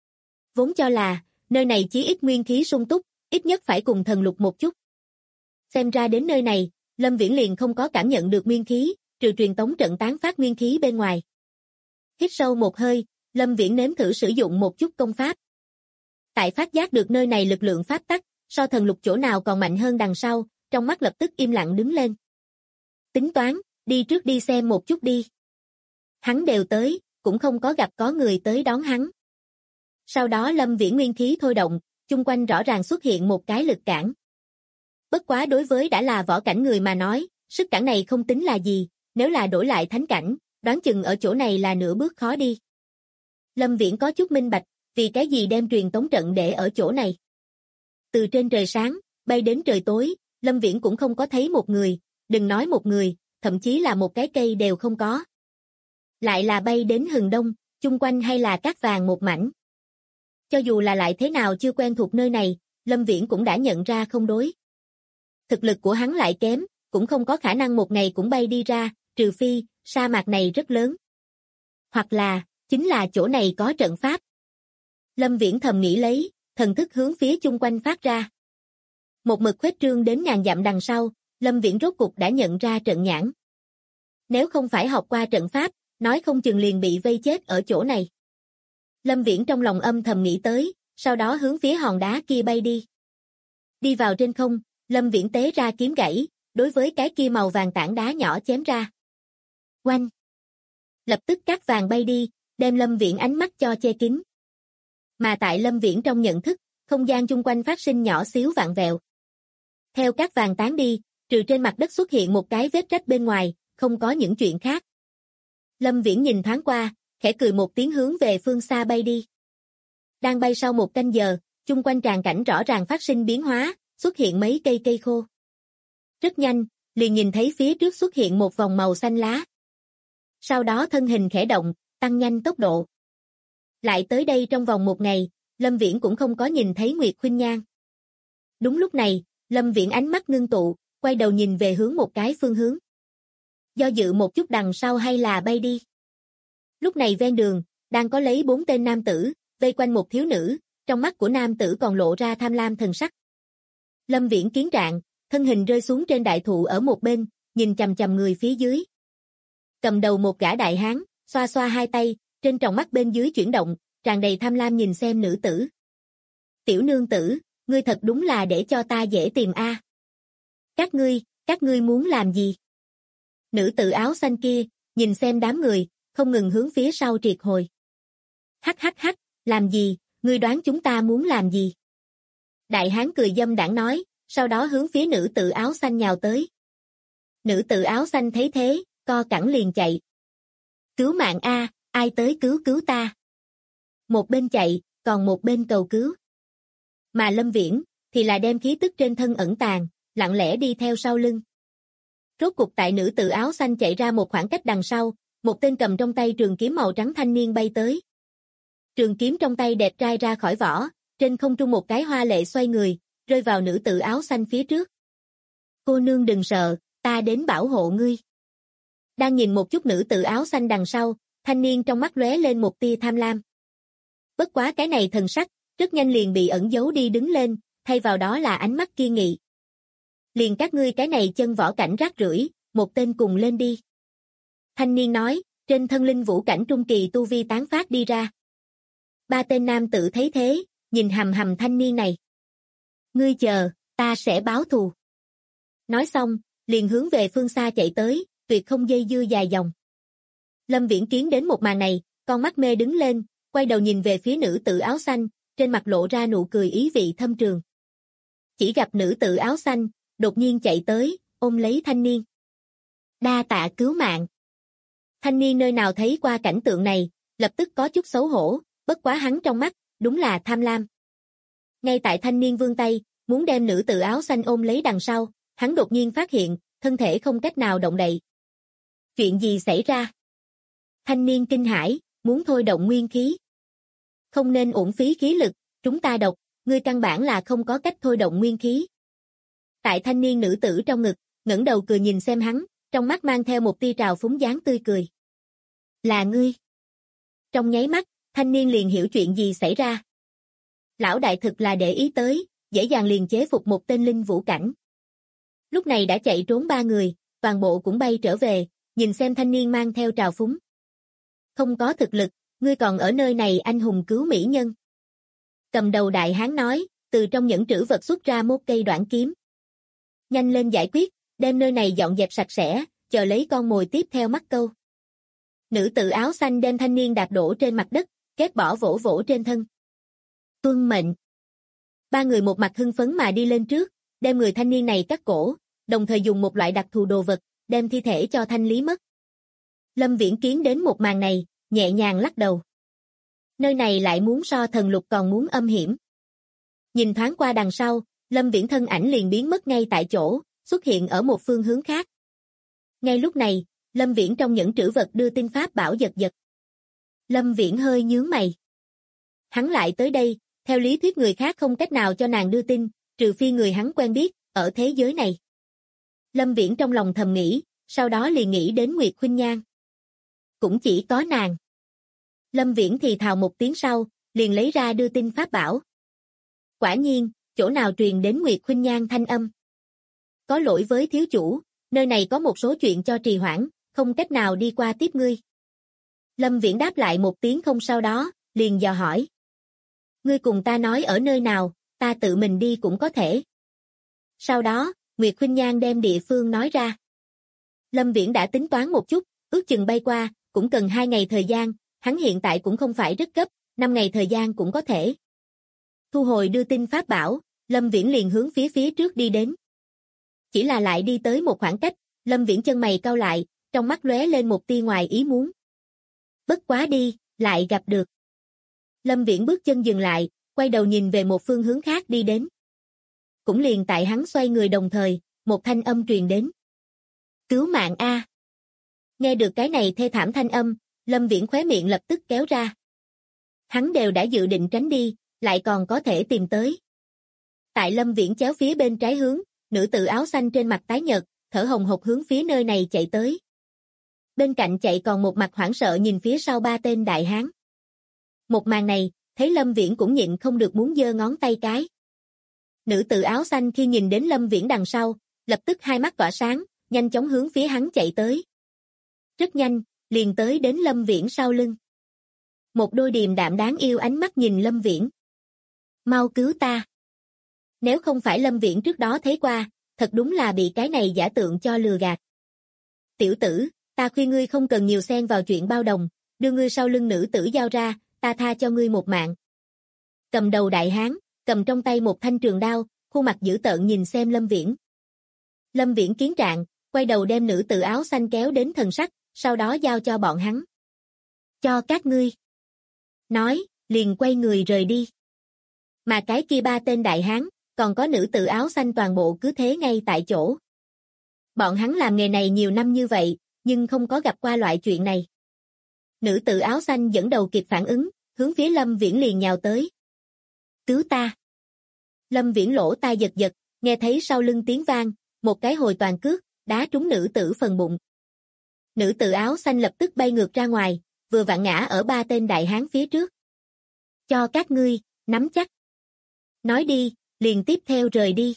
Vốn cho là, nơi này chí ít nguyên khí sung túc, ít nhất phải cùng thần lục một chút. Xem ra đến nơi này, Lâm Viễn liền không có cảm nhận được nguyên khí, trừ truyền tống trận tán phát nguyên khí bên ngoài. Hít sâu một hơi, Lâm Viễn nếm thử sử dụng một chút công pháp. Tại phát giác được nơi này lực lượng pháp tắc, so thần lục chỗ nào còn mạnh hơn đằng sau, trong mắt lập tức im lặng đứng lên. Tính toán, đi trước đi xem một chút đi. Hắn đều tới, cũng không có gặp có người tới đón hắn. Sau đó Lâm Viễn nguyên khí thôi động, chung quanh rõ ràng xuất hiện một cái lực cản. Bất quá đối với đã là võ cảnh người mà nói, sức cản này không tính là gì, nếu là đổi lại thánh cảnh, đoán chừng ở chỗ này là nửa bước khó đi. Lâm Viễn có chút minh bạch, vì cái gì đem truyền tống trận để ở chỗ này. Từ trên trời sáng, bay đến trời tối, Lâm Viễn cũng không có thấy một người, đừng nói một người, thậm chí là một cái cây đều không có. Lại là bay đến hừng đông, chung quanh hay là cát vàng một mảnh. Cho dù là lại thế nào chưa quen thuộc nơi này, Lâm Viễn cũng đã nhận ra không đối. Thực lực của hắn lại kém, cũng không có khả năng một ngày cũng bay đi ra, trừ phi, sa mạc này rất lớn. Hoặc là, chính là chỗ này có trận pháp. Lâm Viễn thầm nghĩ lấy, thần thức hướng phía chung quanh phát ra. Một mực khuếch trương đến ngàn dặm đằng sau, Lâm Viễn rốt cục đã nhận ra trận nhãn. Nếu không phải học qua trận pháp, nói không chừng liền bị vây chết ở chỗ này. Lâm Viễn trong lòng âm thầm nghĩ tới, sau đó hướng phía hòn đá kia bay đi. Đi vào trên không, Lâm Viễn tế ra kiếm gãy, đối với cái kia màu vàng tảng đá nhỏ chém ra. Oanh! Lập tức cát vàng bay đi, đem Lâm Viễn ánh mắt cho che kín. Mà tại Lâm Viễn trong nhận thức, không gian chung quanh phát sinh nhỏ xíu vạn vẹo. Theo cát vàng tán đi, trừ trên mặt đất xuất hiện một cái vết rách bên ngoài, không có những chuyện khác. Lâm Viễn nhìn thoáng qua, khẽ cười một tiếng hướng về phương xa bay đi. Đang bay sau một canh giờ, chung quanh tràn cảnh rõ ràng phát sinh biến hóa, xuất hiện mấy cây khô. Rất nhanh, liền nhìn thấy phía trước xuất hiện một vòng màu xanh lá. Sau đó thân hình khẽ động, tăng nhanh tốc độ. Lại tới đây trong vòng một ngày, Lâm Viễn cũng không có nhìn thấy Nguyệt Khuynh Nhan. Đúng lúc này, Lâm Viễn ánh mắt ngưng tụ, quay đầu nhìn về hướng một cái phương hướng. Do dự một chút đằng sau hay là bay đi. Lúc này ven đường, đang có lấy 4 tên nam tử, vây quanh một thiếu nữ, trong mắt của nam tử còn lộ ra tham lam thần sắc. Lâm Viễn kiến trạng, thân hình rơi xuống trên đại thụ ở một bên, nhìn chằm chằm người phía dưới. Cầm đầu một gã đại hán, xoa xoa hai tay, trên tròng mắt bên dưới chuyển động, tràn đầy tham lam nhìn xem nữ tử. Tiểu nương tử, ngươi thật đúng là để cho ta dễ tìm a. Các ngươi muốn làm gì? Nữ tử áo xanh kia, nhìn xem đám người, không ngừng hướng phía sau triệt hồi. Hắc, làm gì, ngươi đoán chúng ta muốn làm gì? Đại hán cười dâm đãng nói, sau đó hướng phía nữ tử áo xanh nhào tới. Nữ tử áo xanh thấy thế, co cẳng liền chạy. Cứu mạng a, ai tới cứu ta? Một bên chạy, còn một bên cầu cứu. Mà Lâm Viễn, thì là đem khí tức trên thân ẩn tàng, lặng lẽ đi theo sau lưng. Rốt cục tại nữ tử áo xanh chạy ra một khoảng cách đằng sau, một tên cầm trong tay trường kiếm màu trắng thanh niên bay tới. Trường kiếm trong tay đẹp trai ra khỏi vỏ, trên không trung một cái hoa lệ xoay người, rơi vào nữ tử áo xanh phía trước. Cô nương đừng sợ, ta đến bảo hộ ngươi. Đang nhìn một chút nữ tử áo xanh đằng sau, thanh niên trong mắt lóe lên một tia tham lam. Bất quá cái này thần sắc, rất nhanh liền bị ẩn giấu đi đứng lên, thay vào đó là ánh mắt kiên nghị. Liền các ngươi cái này chân võ cảnh rác rưởi, một tên cùng lên đi. Thanh niên nói, trên thân linh vũ cảnh trung kỳ tu vi tán phát đi ra. 3 tên nam tử thấy thế, nhìn hầm hầm thanh niên này. Ngươi chờ, ta sẽ báo thù. Nói xong, liền hướng về phương xa chạy tới, tuyệt không dây dưa dài dòng. Lâm Viễn kiến đến một màn này, con mắt mê đứng lên, quay đầu nhìn về phía nữ tử áo xanh, trên mặt lộ ra nụ cười ý vị thâm trường. Chỉ gặp nữ tử áo xanh, đột nhiên chạy tới, ôm lấy thanh niên. Đa tạ cứu mạng. Thanh niên nơi nào thấy qua cảnh tượng này, lập tức có chút xấu hổ, bất quá hắn trong mắt, đúng là tham lam. Ngay tại thanh niên vươn tay, muốn đem nữ tử áo xanh ôm lấy đằng sau, hắn đột nhiên phát hiện, thân thể không cách nào động đậy. Chuyện gì xảy ra? Thanh niên kinh hãi, muốn thôi động nguyên khí. Không nên uổng phí khí lực, chúng ta độc, ngươi căn bản là không có cách thôi động nguyên khí. Tại thanh niên nữ tử trong ngực, ngẩng đầu cười nhìn xem hắn, trong mắt mang theo một tia trào phúng dáng tươi cười. Là ngươi. Trong nháy mắt, thanh niên liền hiểu chuyện gì xảy ra. Lão đại thực là để ý tới, dễ dàng liền chế phục một tên linh vũ cảnh. Lúc này đã chạy trốn 3 người, toàn bộ cũng bay trở về, nhìn xem thanh niên mang theo trào phúng. Không có thực lực, ngươi còn ở nơi này anh hùng cứu mỹ nhân. Cầm đầu đại hán nói, từ trong nhẫn trữ vật xuất ra một cây đoạn kiếm. Nhanh lên giải quyết, đem nơi này dọn dẹp sạch sẽ, chờ lấy con mồi tiếp theo mắc câu. Nữ tử áo xanh đem thanh niên đạp đổ trên mặt đất, kết bỏ vỗ vỗ trên thân. Tuân mệnh. 3 người một mặt hưng phấn mà đi lên trước, đem người thanh niên này cắt cổ, đồng thời dùng một loại đặc thù đồ vật, đem thi thể cho thanh lý mất. Lâm Viễn Kiến đến một màn này, nhẹ nhàng lắc đầu. Nơi này lại muốn so thần lục còn muốn âm hiểm. Nhìn thoáng qua đằng sau, Lâm Viễn thân ảnh liền biến mất ngay tại chỗ, xuất hiện ở một phương hướng khác. Ngay lúc này, Lâm Viễn trong nhẫn trữ vật đưa tin pháp bảo giật giật. Lâm Viễn hơi nhướng mày. Hắn lại tới đây, theo lý thuyết người khác không cách nào cho nàng đưa tin, trừ phi người hắn quen biết, ở thế giới này. Lâm Viễn trong lòng thầm nghĩ, sau đó liền nghĩ đến Nguyệt Khuynh Nhan. Cũng chỉ có nàng. Lâm Viễn thì thào một tiếng sau, liền lấy ra đưa tin pháp bảo. Quả nhiên, chỗ nào truyền đến Nguyệt Khuynh Nhan thanh âm. Có lỗi với thiếu chủ, nơi này có một số chuyện cho trì hoãn, không cách nào đi qua tiếp ngươi. Lâm Viễn đáp lại một tiếng không sau đó, liền dò hỏi. Ngươi cùng ta nói ở nơi nào, ta tự mình đi cũng có thể. Sau đó, Nguyệt Khuynh Nhan đem địa phương nói ra. Lâm Viễn đã tính toán một chút, ước chừng bay qua, cũng cần 2 ngày thời gian, hắn hiện tại cũng không phải rất gấp, 5 ngày thời gian cũng có thể. Thu hồi đưa tin pháp bảo, Lâm Viễn liền hướng phía trước đi đến. Chỉ là lại đi tới một khoảng cách, Lâm Viễn chân mày cau lại, trong mắt lóe lên một tia ngoài ý muốn. Bất quá đi, lại gặp được. Lâm Viễn bước chân dừng lại, quay đầu nhìn về một phương hướng khác đi đến. Cũng liền tại hắn xoay người đồng thời, một thanh âm truyền đến. Cứu mạng A. Nghe được cái này thê thảm thanh âm, Lâm Viễn khóe miệng lập tức kéo ra. Hắn đều đã dự định tránh đi, lại còn có thể tìm tới. Tại Lâm Viễn chéo phía bên trái hướng, nữ tử áo xanh trên mặt tái nhợt, thở hồng hộc hướng phía nơi này chạy tới. Bên cạnh chạy còn một mặt hoảng sợ nhìn phía sau 3 tên đại hán. Một màn này, thấy Lâm Viễn cũng nhịn không được muốn giơ ngón tay cái. Nữ tử áo xanh khi nhìn đến Lâm Viễn đằng sau, lập tức hai mắt tỏa sáng, nhanh chóng hướng phía hắn chạy tới. Rất nhanh, liền tới đến Lâm Viễn sau lưng. Một đôi điềm đạm đáng yêu ánh mắt nhìn Lâm Viễn. Mau cứu ta. Nếu không phải Lâm Viễn trước đó thấy qua, thật đúng là bị cái này giả tượng cho lừa gạt. Tiểu tử, ta khuyên ngươi không cần nhiều xen vào chuyện bao đồng, đưa ngươi sau lưng nữ tử giao ra, ta tha cho ngươi một mạng. Cầm đầu đại hán, cầm trong tay một thanh trường đao, khuôn mặt dữ tợn nhìn xem Lâm Viễn. Lâm Viễn kiến trạng, quay đầu đem nữ tử áo xanh kéo đến thần sắc, sau đó giao cho bọn hắn. Cho các ngươi. Nói, liền quay người rời đi. Mà cái kia 3 tên đại hán, còn có nữ tử áo xanh toàn bộ cứ thế ngay tại chỗ. Bọn hắn làm nghề này nhiều năm như vậy, nhưng không có gặp qua loại chuyện này. Nữ tử áo xanh dẫn đầu kịp phản ứng, hướng phía Lâm Viễn liền nhào tới. Cứu ta. Lâm Viễn lỗ tai giật giật, nghe thấy sau lưng tiếng vang, một cái hồi toàn cước, đá trúng nữ tử phần bụng. Nữ tử áo xanh lập tức bay ngược ra ngoài, vừa vặn ngã ở 3 tên đại hán phía trước. Cho các ngươi, nắm chắc. Nói đi, liền tiếp theo rời đi.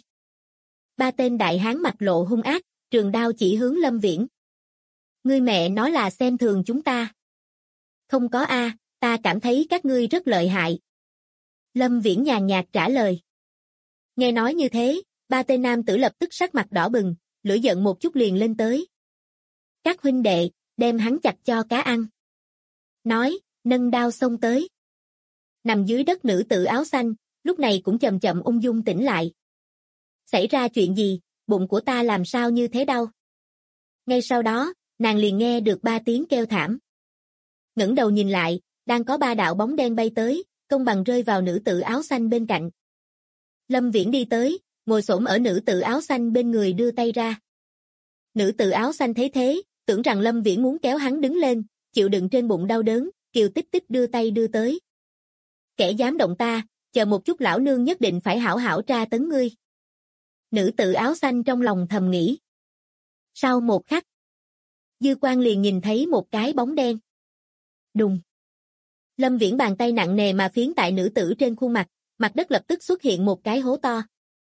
3 tên đại hán mặt lộ hung ác, trường đao chỉ hướng Lâm Viễn. Ngươi mẹ nói là xem thường chúng ta. Không có a, ta cảm thấy các ngươi rất lợi hại. Lâm Viễn nhàn nhạt trả lời. Nghe nói như thế, 3 tên nam tử lập tức sắc mặt đỏ bừng, lửa giận một chút liền lên tới. Các huynh đệ, đem hắn chặt cho cá ăn. Nói, nâng đao xông tới. Nằm dưới đất nữ tử áo xanh, lúc này cũng chậm chậm ung dung tỉnh lại. Xảy ra chuyện gì, bụng của ta làm sao như thế đau? Ngay sau đó, nàng liền nghe được 3 tiếng kêu thảm. Ngẩng đầu nhìn lại, đang có 3 đạo bóng đen bay tới, công bằng rơi vào nữ tử áo xanh bên cạnh. Lâm Viễn đi tới, ngồi xổm ở nữ tử áo xanh bên người đưa tay ra. Nữ tử áo xanh thấy thế, tưởng rằng Lâm Viễn muốn kéo hắn đứng lên, chịu đựng trên bụng đau đớn, Kiều Tích Tích đưa tay đưa tới. Kẻ dám động ta, chờ một chút lão nương nhất định phải hảo hảo tra tấn ngươi. Nữ tử áo xanh trong lòng thầm nghĩ. Sau một khắc, Dư Quang liền nhìn thấy một cái bóng đen. Đùng. Lâm Viễn bàn tay nặng nề mà phiến tại nữ tử trên khuôn mặt, mặt đất lập tức xuất hiện một cái hố to.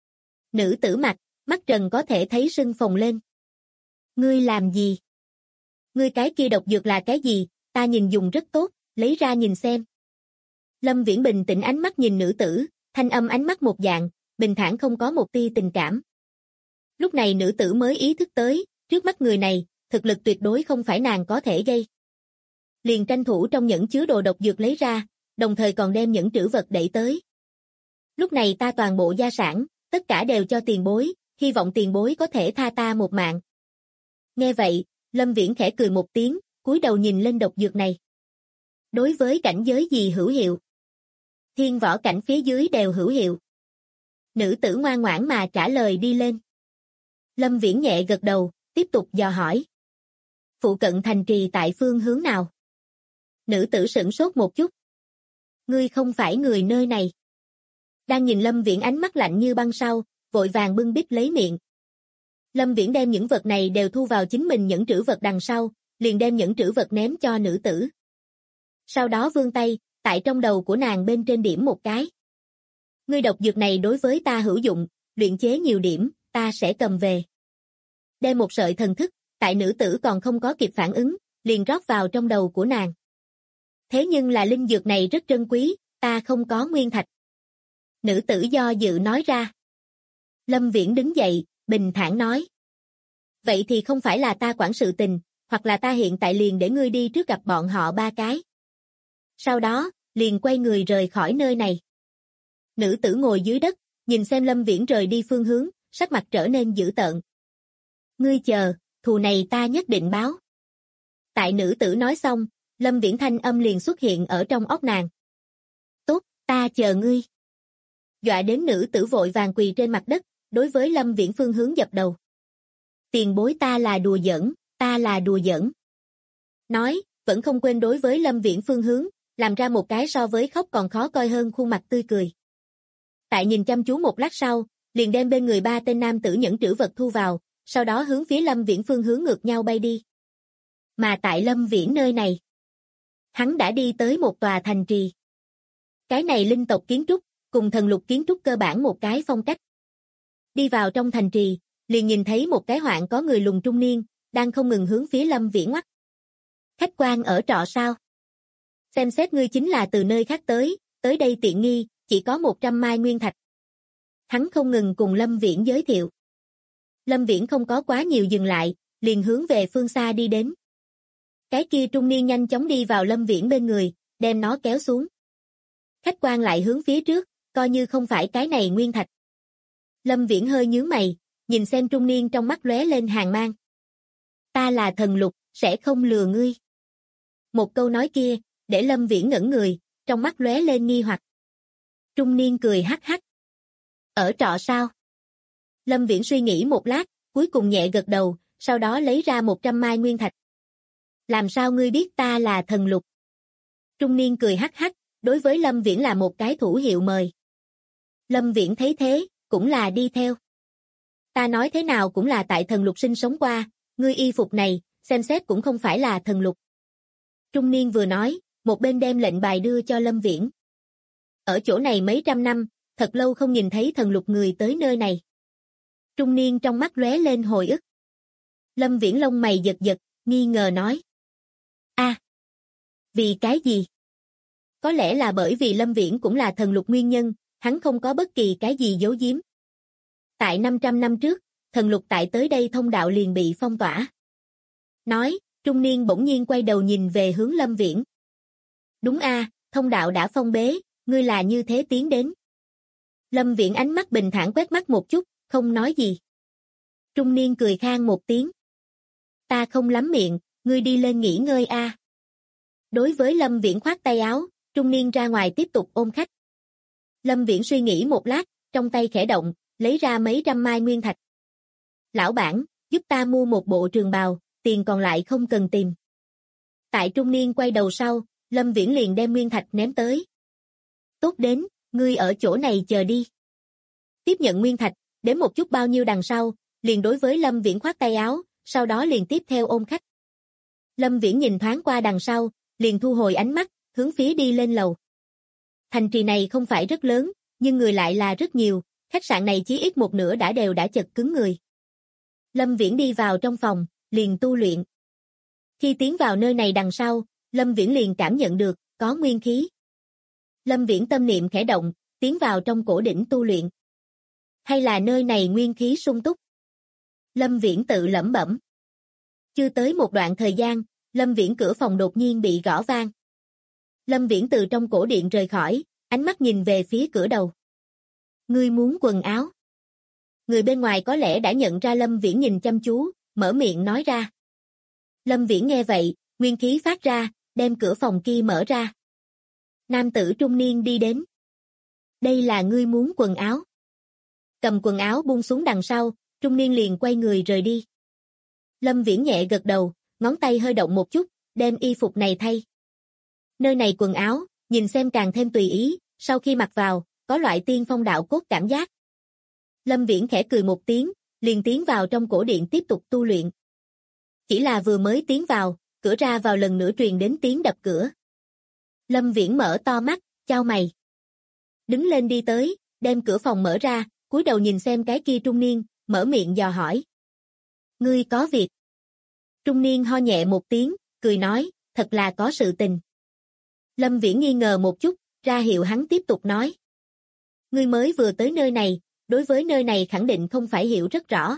Nữ tử mặt, mắt trần có thể thấy sưng phồng lên. Ngươi làm gì? Ngươi cái kia độc dược là cái gì? Ta nhìn dùng rất tốt, lấy ra nhìn xem. Lâm Viễn bình tĩnh ánh mắt nhìn nữ tử, thanh âm ánh mắt một dạng, bình thản không có một tia tình cảm. Lúc này nữ tử mới ý thức tới, trước mắt người này, thực lực tuyệt đối không phải nàng có thể gây. Liền tranh thủ trong nhẫn chứa đồ độc dược lấy ra, đồng thời còn đem những trữ vật đẩy tới. Lúc này ta toàn bộ gia sản, tất cả đều cho tiền bối, hy vọng tiền bối có thể tha ta một mạng. Nghe vậy, Lâm Viễn khẽ cười một tiếng, cúi đầu nhìn lên độc dược này. Đối với cảnh giới gì hữu hiệu? Thiên võ cảnh phía dưới đều hữu hiệu. Nữ tử ngoan ngoãn mà trả lời đi lên. Lâm Viễn nhẹ gật đầu, tiếp tục dò hỏi. Phụ cận thành trì tại phương hướng nào? Nữ tử sửng sốt một chút. Ngươi không phải người nơi này. Đang nhìn Lâm Viễn ánh mắt lạnh như băng sau, vội vàng bưng bít lấy miệng. Lâm Viễn đem những vật này đều thu vào chính mình những trữ vật đằng sau, liền đem những trữ vật ném cho nữ tử. Sau đó vươn tay, tại trong đầu của nàng bên trên điểm một cái. Ngươi độc dược này đối với ta hữu dụng, luyện chế nhiều điểm, ta sẽ cầm về. Đem một sợi thần thức, tại nữ tử còn không có kịp phản ứng, liền rót vào trong đầu của nàng. Thế nhưng là linh dược này rất trân quý, ta không có nguyên thạch. Nữ tử do dự nói ra. Lâm Viễn đứng dậy, bình thản nói. Vậy thì không phải là ta quản sự tình, hoặc là ta hiện tại liền để ngươi đi trước gặp bọn họ ba cái. Sau đó, liền quay người rời khỏi nơi này. Nữ tử ngồi dưới đất, nhìn xem Lâm Viễn rời đi phương hướng, sắc mặt trở nên dữ tợn. Ngươi chờ, thù này ta nhất định báo. Tại nữ tử nói xong, Lâm Viễn thanh âm liền xuất hiện ở trong óc nàng. Tốt, ta chờ ngươi. Dọa đến nữ tử vội vàng quỳ trên mặt đất, đối với Lâm Viễn phương hướng dập đầu. Tiền bối ta là đùa giỡn, ta là đùa giỡn. Nói, vẫn không quên đối với Lâm Viễn phương hướng, làm ra một cái so với khóc còn khó coi hơn khuôn mặt tươi cười. Tại nhìn chăm chú một lát sau, liền đem bên người ba tên nam tử nhẫn trữ vật thu vào, sau đó hướng phía Lâm Viễn phương hướng ngược nhau bay đi. Mà tại Lâm Viễn nơi này, hắn đã đi tới một tòa thành trì. Cái này linh tộc kiến trúc, cùng thần lục kiến trúc cơ bản một cái phong cách. Đi vào trong thành trì, liền nhìn thấy một cái hoạn có người lùn trung niên, đang không ngừng hướng phía Lâm Viễn ngoắc. Khách quan ở trọ sao? Xem xét ngươi chính là từ nơi khác tới đây tiện nghi, chỉ có 100 mai nguyên thạch. Hắn không ngừng cùng Lâm Viễn giới thiệu. Lâm Viễn không có quá nhiều dừng lại, liền hướng về phương xa đi đến. Cái kia trung niên nhanh chóng đi vào Lâm Viễn bên người, đem nó kéo xuống. Khách quan lại hướng phía trước, coi như không phải cái này nguyên thạch. Lâm Viễn hơi nhướng mày, nhìn xem trung niên trong mắt lóe lên hàn mang. Ta là thần lục, sẽ không lừa ngươi. Một câu nói kia, để Lâm Viễn ngẩn người, trong mắt lóe lên nghi hoặc. Trung niên cười hắc hắc. Ở trọ sao? Lâm Viễn suy nghĩ một lát, cuối cùng nhẹ gật đầu, sau đó lấy ra 100 mai nguyên thạch. Làm sao ngươi biết ta là thần lục? Trung niên cười hắc hắc, đối với Lâm Viễn là một cái thủ hiệu mời. Lâm Viễn thấy thế, cũng là đi theo. Ta nói thế nào cũng là tại thần lục sinh sống qua, ngươi y phục này, xem xét cũng không phải là thần lục. Trung niên vừa nói, một bên đem lệnh bài đưa cho Lâm Viễn. Ở chỗ này mấy trăm năm, thật lâu không nhìn thấy thần lục người tới nơi này. Trung niên trong mắt lóe lên hồi ức. Lâm Viễn lông mày giật giật, nghi ngờ nói. Vì cái gì? Có lẽ là bởi vì Lâm Viễn cũng là thần lục nguyên nhân, hắn không có bất kỳ cái gì giấu giếm. Tại 500 năm trước, thần lục tại tới đây thông đạo liền bị phong tỏa. Nói, trung niên bỗng nhiên quay đầu nhìn về hướng Lâm Viễn. Đúng thông đạo đã phong bế, ngươi là như thế tiến đến. Lâm Viễn ánh mắt bình thản quét mắt một chút, không nói gì. Trung niên cười khan một tiếng. Ta không lắm miệng, ngươi đi lên nghỉ ngơi Đối với Lâm Viễn khoát tay áo, trung niên ra ngoài tiếp tục ôm khách. Lâm Viễn suy nghĩ một lát, trong tay khẽ động, lấy ra mấy trăm mai nguyên thạch. Lão bản, giúp ta mua một bộ trường bào, tiền còn lại không cần tìm. Tại trung niên quay đầu sau, Lâm Viễn liền đem nguyên thạch ném tới. Tốt đến, ngươi ở chỗ này chờ đi. Tiếp nhận nguyên thạch, đến một chút bao nhiêu đằng sau, liền đối với Lâm Viễn khoát tay áo, sau đó liền tiếp theo ôm khách. Lâm Viễn nhìn thoáng qua đằng sau, liền thu hồi ánh mắt, hướng phía đi lên lầu. Thành trì này không phải rất lớn, nhưng người lại là rất nhiều, khách sạn này chí ít một nửa đã chật cứng người. Lâm Viễn đi vào trong phòng, liền tu luyện. Khi tiến vào nơi này đằng sau, Lâm Viễn liền cảm nhận được, có nguyên khí. Lâm Viễn tâm niệm khẽ động, tiến vào trong cổ đỉnh tu luyện. Hay là nơi này nguyên khí sung túc? Lâm Viễn tự lẩm bẩm. Chưa tới một đoạn thời gian, Lâm Viễn cửa phòng đột nhiên bị gõ vang. Lâm Viễn từ trong cổ điện rời khỏi, ánh mắt nhìn về phía cửa đầu. Ngươi muốn quần áo? Người bên ngoài có lẽ đã nhận ra Lâm Viễn nhìn chăm chú, mở miệng nói ra. Lâm Viễn nghe vậy, nguyên khí phát ra, đem cửa phòng kia mở ra. Nam tử trung niên đi đến. Đây là ngươi muốn quần áo. Cầm quần áo buông xuống đằng sau, trung niên liền quay người rời đi. Lâm Viễn nhẹ gật đầu, ngón tay hơi động một chút, đem y phục này thay. Nơi này quần áo, nhìn xem càng thêm tùy ý, sau khi mặc vào, có loại tiên phong đạo cốt cảm giác. Lâm Viễn khẽ cười một tiếng, liền tiến vào trong cổ điện tiếp tục tu luyện. Chỉ là vừa mới tiến vào, cửa ra vào lần nữa truyền đến tiếng đập cửa. Lâm Viễn mở to mắt, chau mày. Đứng lên đi tới, đem cửa phòng mở ra, cúi đầu nhìn xem cái kia trung niên, mở miệng dò hỏi. Ngươi có việc? Trung niên ho nhẹ một tiếng, cười nói, thật là có sự tình. Lâm Viễn nghi ngờ một chút, ra hiệu hắn tiếp tục nói. Ngươi mới vừa tới nơi này, đối với nơi này khẳng định không phải hiểu rất rõ.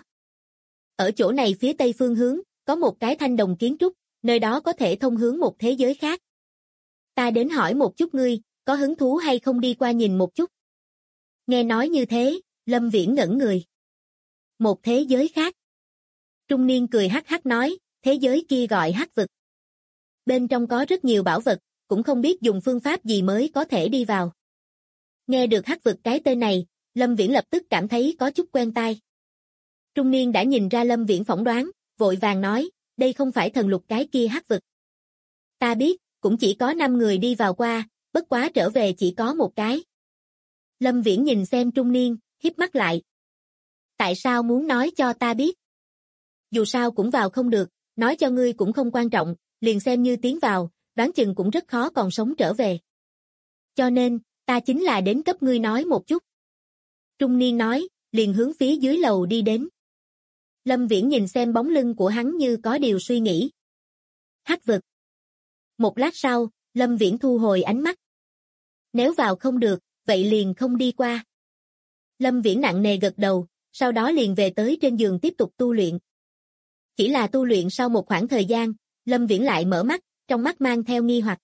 Ở chỗ này phía tây phương hướng, có một cái thanh đồng kiến trúc, nơi đó có thể thông hướng một thế giới khác. Ta đến hỏi một chút ngươi, có hứng thú hay không đi qua nhìn một chút? Nghe nói như thế, Lâm Viễn ngẩn người. Một thế giới khác. Trung niên cười hắc hắc nói, thế giới kia gọi Hắc vực. Bên trong có rất nhiều bảo vật, cũng không biết dùng phương pháp gì mới có thể đi vào. Nghe được Hắc vực cái tên này, Lâm Viễn lập tức cảm thấy có chút quen tai. Trung niên đã nhìn ra Lâm Viễn phỏng đoán, vội vàng nói, đây không phải thần lục cái kia Hắc vực. Ta biết, cũng chỉ có 5 người đi vào qua, bất quá trở về chỉ có một cái. Lâm Viễn nhìn xem trung niên, híp mắt lại. Tại sao muốn nói cho ta biết? Dù sao cũng vào không được, nói cho ngươi cũng không quan trọng, liền xem như tiến vào, đoán chừng cũng rất khó còn sống trở về. Cho nên, ta chính là đến cấp ngươi nói một chút. Trung niên nói, liền hướng phía dưới lầu đi đến. Lâm Viễn nhìn xem bóng lưng của hắn như có điều suy nghĩ. Hắc vực. Một lát sau, Lâm Viễn thu hồi ánh mắt. Nếu vào không được, vậy liền không đi qua. Lâm Viễn nặng nề gật đầu, sau đó liền về tới trên giường tiếp tục tu luyện. Chỉ là tu luyện sau một khoảng thời gian, Lâm Viễn lại mở mắt, trong mắt mang theo nghi hoặc.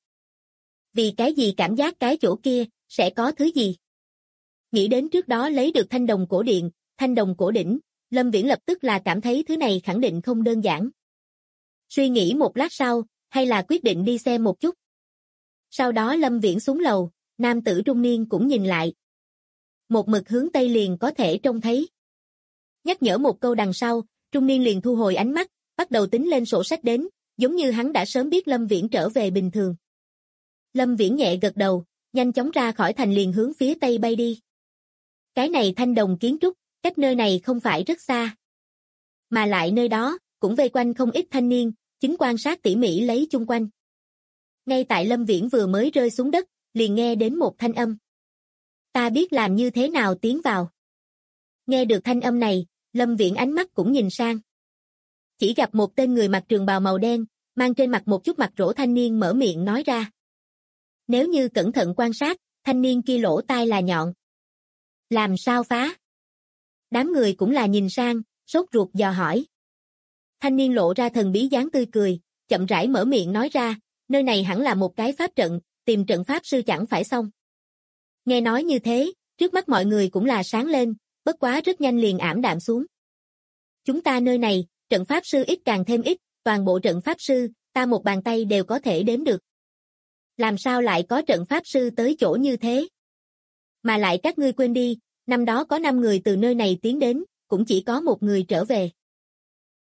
Vì cái gì cảm giác cái chỗ kia, sẽ có thứ gì? Nghĩ đến trước đó lấy được thanh đồng cổ điện, thanh đồng cổ đỉnh, Lâm Viễn lập tức là cảm thấy thứ này khẳng định không đơn giản. Suy nghĩ một lát sau, hay là quyết định đi xem một chút. Sau đó Lâm Viễn xuống lầu, nam tử trung niên cũng nhìn lại. Một mực hướng tây liền có thể trông thấy. Nhắc nhở một câu đằng sau, trung niên liền thu hồi ánh mắt, bắt đầu tính lên sổ sách đến, giống như hắn đã sớm biết Lâm Viễn trở về bình thường. Lâm Viễn nhẹ gật đầu, nhanh chóng ra khỏi thành liền hướng phía tây bay đi. Cái này thanh đồng kiến trúc, cách nơi này không phải rất xa. Mà lại nơi đó, cũng vây quanh không ít thanh niên, chính quan sát tỉ mỉ lấy chung quanh. Ngay tại Lâm Viễn vừa mới rơi xuống đất, liền nghe đến một thanh âm. Ta biết làm như thế nào tiến vào. Nghe được thanh âm này, Lâm Viễn ánh mắt cũng nhìn sang. Chỉ gặp một tên người mặc trường bào màu đen, mang trên mặt một chút mặt rỗ thanh niên mở miệng nói ra. Nếu như cẩn thận quan sát, thanh niên kia lỗ tai là nhọn. Làm sao phá? Đám người cũng là nhìn sang, sốt ruột dò hỏi. Thanh niên lộ ra thần bí dáng tươi cười, chậm rãi mở miệng nói ra, nơi này hẳn là một cái pháp trận, tìm trận pháp sư chẳng phải xong. Nghe nói như thế, trước mắt mọi người cũng là sáng lên, bất quá rất nhanh liền ảm đạm xuống. Chúng ta nơi này, trận pháp sư ít càng thêm ít, toàn bộ trận pháp sư, ta một bàn tay đều có thể đếm được. Làm sao lại có trận pháp sư tới chỗ như thế? Mà lại các ngươi quên đi, năm đó có 5 người từ nơi này tiến đến, cũng chỉ có một người trở về.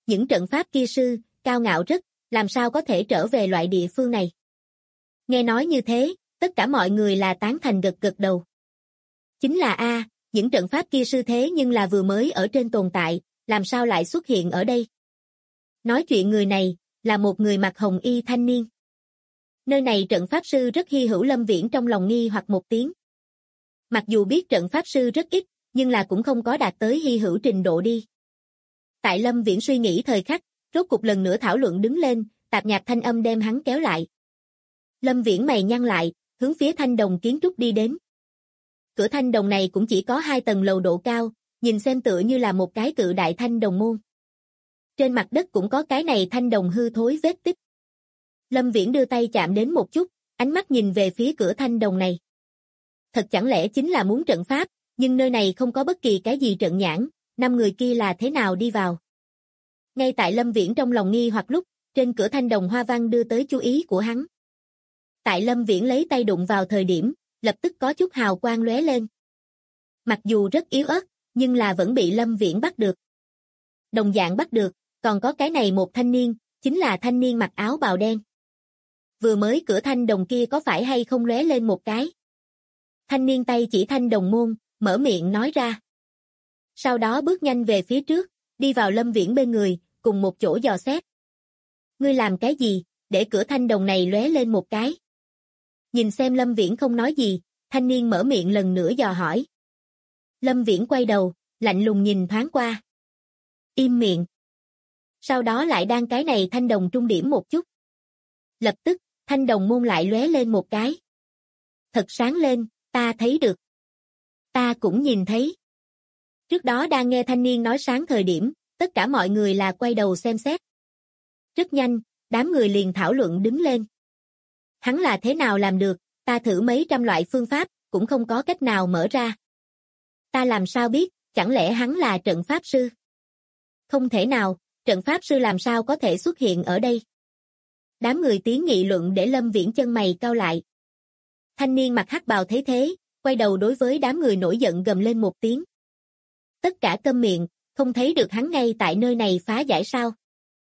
những trận pháp kia sư, cao ngạo rất, làm sao có thể trở về loại địa phương này. Nghe nói như thế, tất cả mọi người là tán thành gật gật đầu. Chính là những trận pháp kia sư thế nhưng là vừa mới ở trên tồn tại, làm sao lại xuất hiện ở đây. Nói chuyện người này, là một người mặc hồng y thanh niên. Nơi này trận pháp sư rất hy hữu. Lâm Viễn trong lòng nghi hoặc một tiếng. Mặc dù biết trận pháp sư rất ít, nhưng là cũng không có đạt tới hy hữu trình độ đi. Tại Lâm Viễn suy nghĩ thời khắc, rốt cục lần nữa thảo luận đứng lên, tạp nhạp thanh âm đem hắn kéo lại. Lâm Viễn mày nhăn lại, hướng phía thanh đồng kiến trúc đi đến. Cửa thanh đồng này cũng chỉ có 2 tầng lầu độ cao, nhìn xem tựa như là một cái cự đại thanh đồng môn. Trên mặt đất cũng có cái này thanh đồng hư thối vết tích. Lâm Viễn đưa tay chạm đến một chút, ánh mắt nhìn về phía cửa thanh đồng này. Thật chẳng lẽ chính là muốn trận pháp, nhưng nơi này không có bất kỳ cái gì trận nhãn, 5 người kia là thế nào đi vào. Ngay tại Lâm Viễn trong lòng nghi hoặc lúc, trên cửa thanh đồng hoa văn đưa tới chú ý của hắn. Tại Lâm Viễn lấy tay đụng vào thời điểm, lập tức có chút hào quang lóe lên. Mặc dù rất yếu ớt, nhưng là vẫn bị Lâm Viễn bắt được. Đồng dạng bắt được, còn có cái này một thanh niên, chính là thanh niên mặc áo bào đen. Vừa mới cửa thanh đồng kia có phải hay không lóe lên một cái. Thanh niên tay chỉ thanh đồng môn, mở miệng nói ra. Sau đó bước nhanh về phía trước, đi vào Lâm Viễn bên người, cùng một chỗ dò xét. Ngươi làm cái gì, để cửa thanh đồng này lóe lên một cái. Nhìn xem Lâm Viễn không nói gì, thanh niên mở miệng lần nữa dò hỏi. Lâm Viễn quay đầu, lạnh lùng nhìn thoáng qua. Im miệng. Sau đó lại đang cái này thanh đồng trung điểm một chút. Lập tức, thanh đồng môn lại lóe lên một cái. Thật sáng lên, ta thấy được. Ta cũng nhìn thấy. Trước đó đang nghe thanh niên nói sáng thời điểm, tất cả mọi người là quay đầu xem xét. Rất nhanh, đám người liền thảo luận đứng lên. Hắn là thế nào làm được, ta thử mấy trăm loại phương pháp, cũng không có cách nào mở ra. Ta làm sao biết, chẳng lẽ hắn là trận pháp sư? Không thể nào, trận pháp sư làm sao có thể xuất hiện ở đây? Đám người tiếng nghị luận để Lâm Viễn chân mày cau lại. Thanh niên mặc hắc bào thấy thế, quay đầu đối với đám người nổi giận gầm lên một tiếng. Tất cả câm miệng, không thấy được hắn ngay tại nơi này phá giải sao?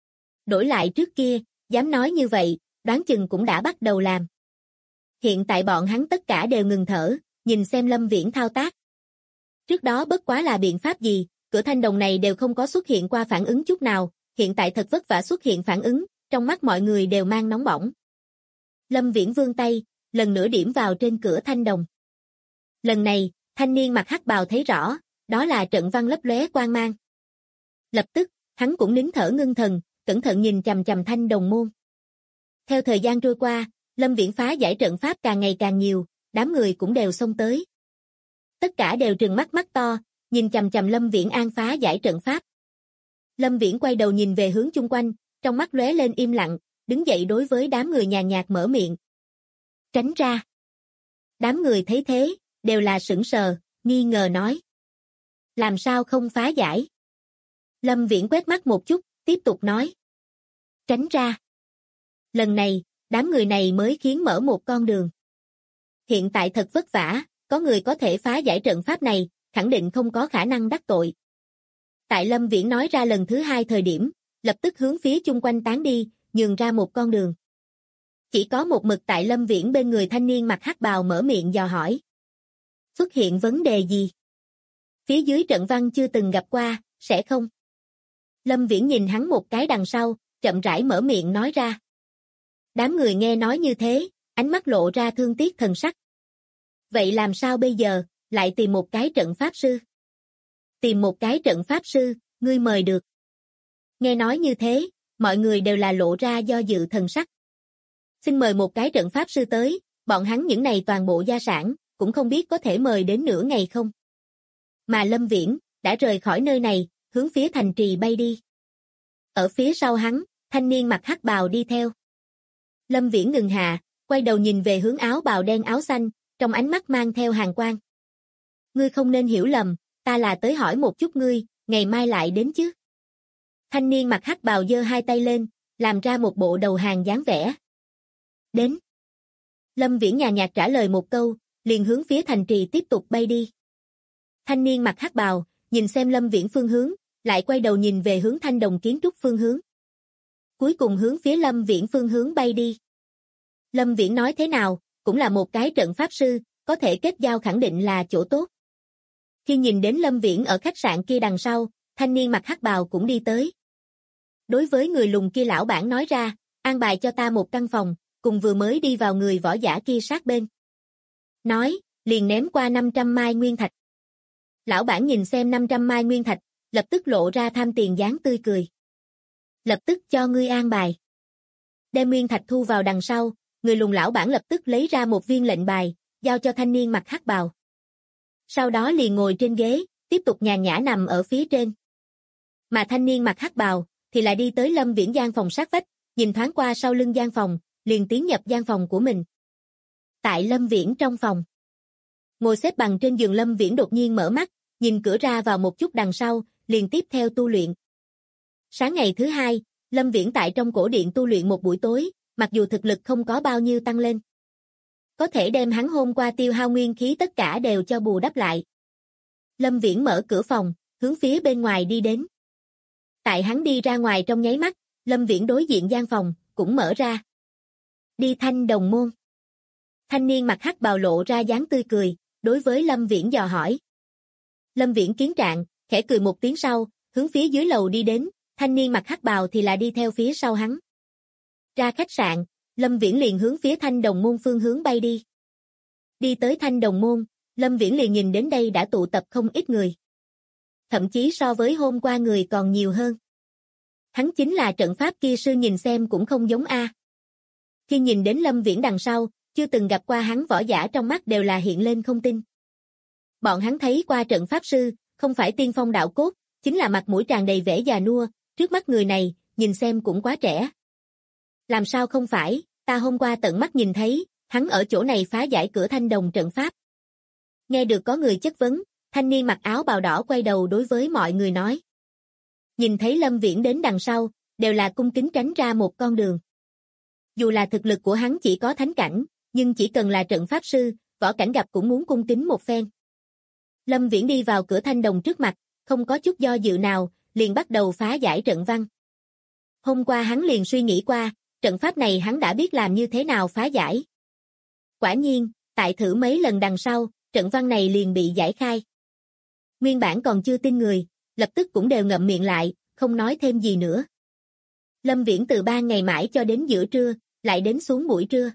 Đổi lại trước kia, dám nói như vậy, đoán chừng cũng đã bắt đầu làm. Hiện tại bọn hắn tất cả đều ngừng thở, nhìn xem Lâm Viễn thao tác. Trước đó bất quá là biện pháp gì, cửa thanh đồng này đều không có xuất hiện qua phản ứng chút nào, hiện tại thật vất vả xuất hiện phản ứng, trong mắt mọi người đều mang nóng bỏng. Lâm Viễn vươn tay, lần nữa điểm vào trên cửa thanh đồng. Lần này, thanh niên mặc hắc bào thấy rõ, đó là trận văn lấp lóe quang mang. Lập tức, hắn cũng nín thở ngưng thần, cẩn thận nhìn chằm chằm thanh đồng môn. Theo thời gian trôi qua, Lâm Viễn phá giải trận pháp càng ngày càng nhiều, đám người cũng đều xông tới. Tất cả đều trừng mắt mắt to, nhìn chằm chằm Lâm Viễn an phá giải trận pháp. Lâm Viễn quay đầu nhìn về hướng chung quanh, trong mắt lóe lên im lặng, đứng dậy đối với đám người nhàn nhạt mở miệng. Tránh ra. Đám người thấy thế, đều là sững sờ, nghi ngờ nói. Làm sao không phá giải? Lâm Viễn quét mắt một chút, tiếp tục nói. Tránh ra. Lần này, đám người này mới khiến mở một con đường. Hiện tại thật vất vả, có người có thể phá giải trận pháp này, khẳng định không có khả năng đắc tội. Tại Lâm Viễn nói ra lần thứ 2 thời điểm, lập tức hướng phía chung quanh tán đi, nhường ra một con đường. Chỉ có một mực tại Lâm Viễn bên người thanh niên mặc hắc bào mở miệng dò hỏi. Xuất hiện vấn đề gì? Phía dưới trận văn chưa từng gặp qua, sẽ không? Lâm Viễn nhìn hắn một cái đằng sau, chậm rãi mở miệng nói ra. Đám người nghe nói như thế, ánh mắt lộ ra thương tiếc thần sắc. Vậy làm sao bây giờ, lại tìm một cái trận pháp sư? Tìm một cái trận pháp sư, ngươi mời được. Nghe nói như thế, mọi người đều là lộ ra do dự thần sắc. Xin mời một cái trận pháp sư tới, bọn hắn những này toàn bộ gia sản, cũng không biết có thể mời đến nửa ngày không. Mà Lâm Viễn, đã rời khỏi nơi này, hướng phía thành trì bay đi. Ở phía sau hắn, thanh niên mặc hắc bào đi theo. Lâm Viễn ngừng hạ, quay đầu nhìn về hướng áo bào đen áo xanh, trong ánh mắt mang theo hàn quang. Ngươi không nên hiểu lầm, ta là tới hỏi một chút ngươi, ngày mai lại đến chứ. Thanh niên mặc hắc bào giơ 2 tay lên, làm ra một bộ đầu hàng dáng vẻ. Đến. Lâm Viễn nhàn nhạt trả lời một câu, liền hướng phía thành trì tiếp tục bay đi. Thanh niên mặc hắc bào, nhìn xem Lâm Viễn phương hướng, lại quay đầu nhìn về hướng Thanh Đồng kiến trúc phương hướng. Cuối cùng hướng phía Lâm Viễn phương hướng bay đi. Lâm Viễn nói thế nào, cũng là một cái trận pháp sư, có thể kết giao khẳng định là chỗ tốt. Khi nhìn đến Lâm Viễn ở khách sạn kia đằng sau, thanh niên mặc hắc bào cũng đi tới. Đối với người lùn kia lão bản nói ra, an bài cho ta một căn phòng, cùng vừa mới đi vào người võ giả kia sát bên. Nói, liền ném qua 500 mai nguyên thạch. Lão bản nhìn xem 500 mai nguyên thạch, lập tức lộ ra tham tiền dáng tươi cười. Lập tức cho ngươi an bài. Đem nguyên thạch thu vào đằng sau, người lùn lão bản lập tức lấy ra một viên lệnh bài, giao cho thanh niên mặc hắc bào. Sau đó liền ngồi trên ghế, tiếp tục nhàn nhã nằm ở phía trên. Mà thanh niên mặc hắc bào, thì lại đi tới Lâm Viễn gian phòng sát vách, nhìn thoáng qua sau lưng gian phòng, liền tiến nhập gian phòng của mình. Tại Lâm Viễn trong phòng. Ngồi xếp bằng trên giường Lâm Viễn đột nhiên mở mắt, nhìn cửa ra vào một chút đằng sau, liền tiếp theo tu luyện. Sáng ngày thứ hai, Lâm Viễn tại trong cổ điện tu luyện một buổi tối, mặc dù thực lực không có bao nhiêu tăng lên. Có thể đem hắn hôm qua tiêu hao nguyên khí tất cả đều cho bù đắp lại. Lâm Viễn mở cửa phòng, hướng phía bên ngoài đi đến. Tại hắn đi ra ngoài trong nháy mắt, Lâm Viễn đối diện gian phòng, cũng mở ra. Đi Thanh Đồng môn. Thanh niên mặc hắc bào lộ ra dáng tươi cười, đối với Lâm Viễn dò hỏi. Lâm Viễn kiến trạng, khẽ cười một tiếng sau, hướng phía dưới lầu đi đến, thanh niên mặc hắc bào thì là đi theo phía sau hắn. Ra khách sạn, Lâm Viễn liền hướng phía Thanh Đồng môn phương hướng bay đi. Đi tới Thanh Đồng môn, Lâm Viễn liền nhìn đến đây đã tụ tập không ít người. Thậm chí so với hôm qua người còn nhiều hơn. Hắn chính là trận pháp kia sư, nhìn xem cũng không giống a. Khi nhìn đến Lâm Viễn đằng sau, chưa từng gặp qua hắn võ giả trong mắt đều là hiện lên không tin. Bọn hắn thấy qua trận pháp sư, không phải tiên phong đạo cốt, chính là mặt mũi tràn đầy vẻ già nua, trước mắt người này, nhìn xem cũng quá trẻ. Làm sao không phải, ta hôm qua tận mắt nhìn thấy, hắn ở chỗ này phá giải cửa Thanh Đồng trận pháp. Nghe được có người chất vấn, thanh niên mặc áo bào đỏ quay đầu đối với mọi người nói. Nhìn thấy Lâm Viễn đến đằng sau, đều là cung kính tránh ra một con đường. Dù là thực lực của hắn chỉ có thánh cảnh, nhưng chỉ cần là trận pháp sư, võ cảnh gặp cũng muốn cung kính một phen. Lâm Viễn đi vào cửa Thanh Đồng trước mặt, không có chút do dự nào, liền bắt đầu phá giải trận văn. Hôm qua hắn liền suy nghĩ qua, trận pháp này hắn đã biết làm như thế nào phá giải. Quả nhiên, tại thử mấy lần đằng sau, trận văn này liền bị giải khai. Nguyên bản còn chưa tin người, lập tức cũng đều ngậm miệng lại, không nói thêm gì nữa. Lâm Viễn từ 3 ngày mãi cho đến giữa trưa, lại đến xuống buổi trưa.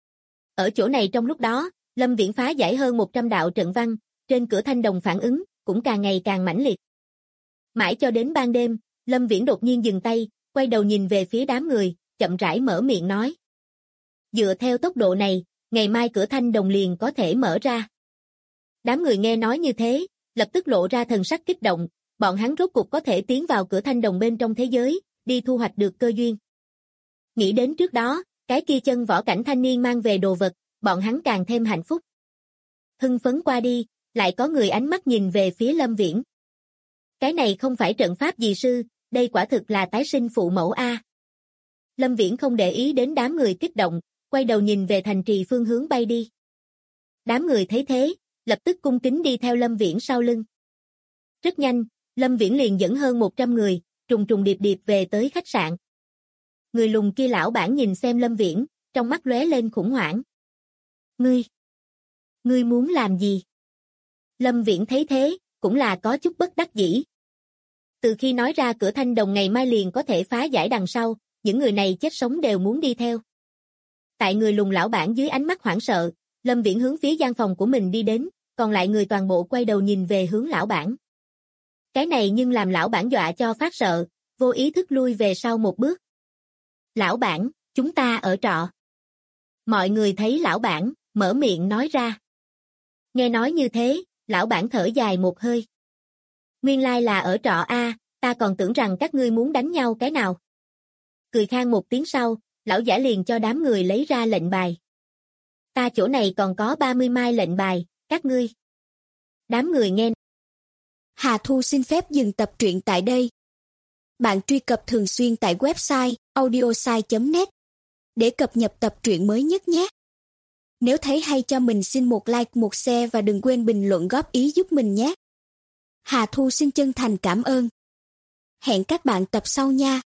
Ở chỗ này trong lúc đó, Lâm Viễn phá giải hơn 100 đạo trận văn, trên cửa Thanh Đồng phản ứng, cũng càng ngày càng mãnh liệt. Mãi cho đến ban đêm, Lâm Viễn đột nhiên dừng tay, quay đầu nhìn về phía đám người, chậm rãi mở miệng nói. Dựa theo tốc độ này, ngày mai cửa Thanh Đồng liền có thể mở ra. Đám người nghe nói như thế, lập tức lộ ra thần sắc kích động, bọn hắn rốt cục có thể tiến vào cửa Thanh Đồng bên trong thế giới, đi thu hoạch được cơ duyên. Nghĩ đến trước đó, cái kia chân võ cảnh thanh niên mang về đồ vật, bọn hắn càng thêm hạnh phúc. Hưng phấn qua đi, lại có người ánh mắt nhìn về phía Lâm Viễn. Cái này không phải trận pháp gì sư, đây quả thực là tái sinh phụ mẫu a. Lâm Viễn không để ý đến đám người kích động, quay đầu nhìn về thành trì phương hướng bay đi. Đám người thấy thế, lập tức cung kính đi theo Lâm Viễn sau lưng. Rất nhanh, Lâm Viễn liền dẫn hơn 100 người, trùng trùng điệp điệp về tới khách sạn. Người lùn kia lão bản nhìn xem Lâm Viễn, trong mắt lóe lên khủng hoảng. Ngươi muốn làm gì? Lâm Viễn thấy thế, cũng là có chút bất đắc dĩ. Từ khi nói ra cửa Thanh Đồng ngày mai liền có thể phá giải đằng sau, những người này chết sống đều muốn đi theo. Tại người lùn lão bản dưới ánh mắt hoảng sợ, Lâm Viễn hướng phía gian phòng của mình đi đến, còn lại người toàn bộ quay đầu nhìn về hướng lão bản. Cái này nhưng làm lão bản dọa cho phát sợ, vô ý thức lui về sau một bước. Lão bản, chúng ta ở trọ. Mọi người thấy lão bản, mở miệng nói ra. Nghe nói như thế, lão bản thở dài một hơi. Nguyên lai là ở trọ a, ta còn tưởng rằng các ngươi muốn đánh nhau cái nào. Cười khan một tiếng sau, lão giả liền cho đám người lấy ra lệnh bài. Ta chỗ này còn có 30 mai lệnh bài, các ngươi. Đám người nghe. Hà Thu xin phép dừng tập truyện tại đây. Bạn truy cập thường xuyên tại website audiosai.net để cập nhật tập truyện mới nhất nhé. Nếu thấy hay cho mình xin một like, một share và đừng quên bình luận góp ý giúp mình nhé. Hà Thu xin chân thành cảm ơn. Hẹn các bạn tập sau nha.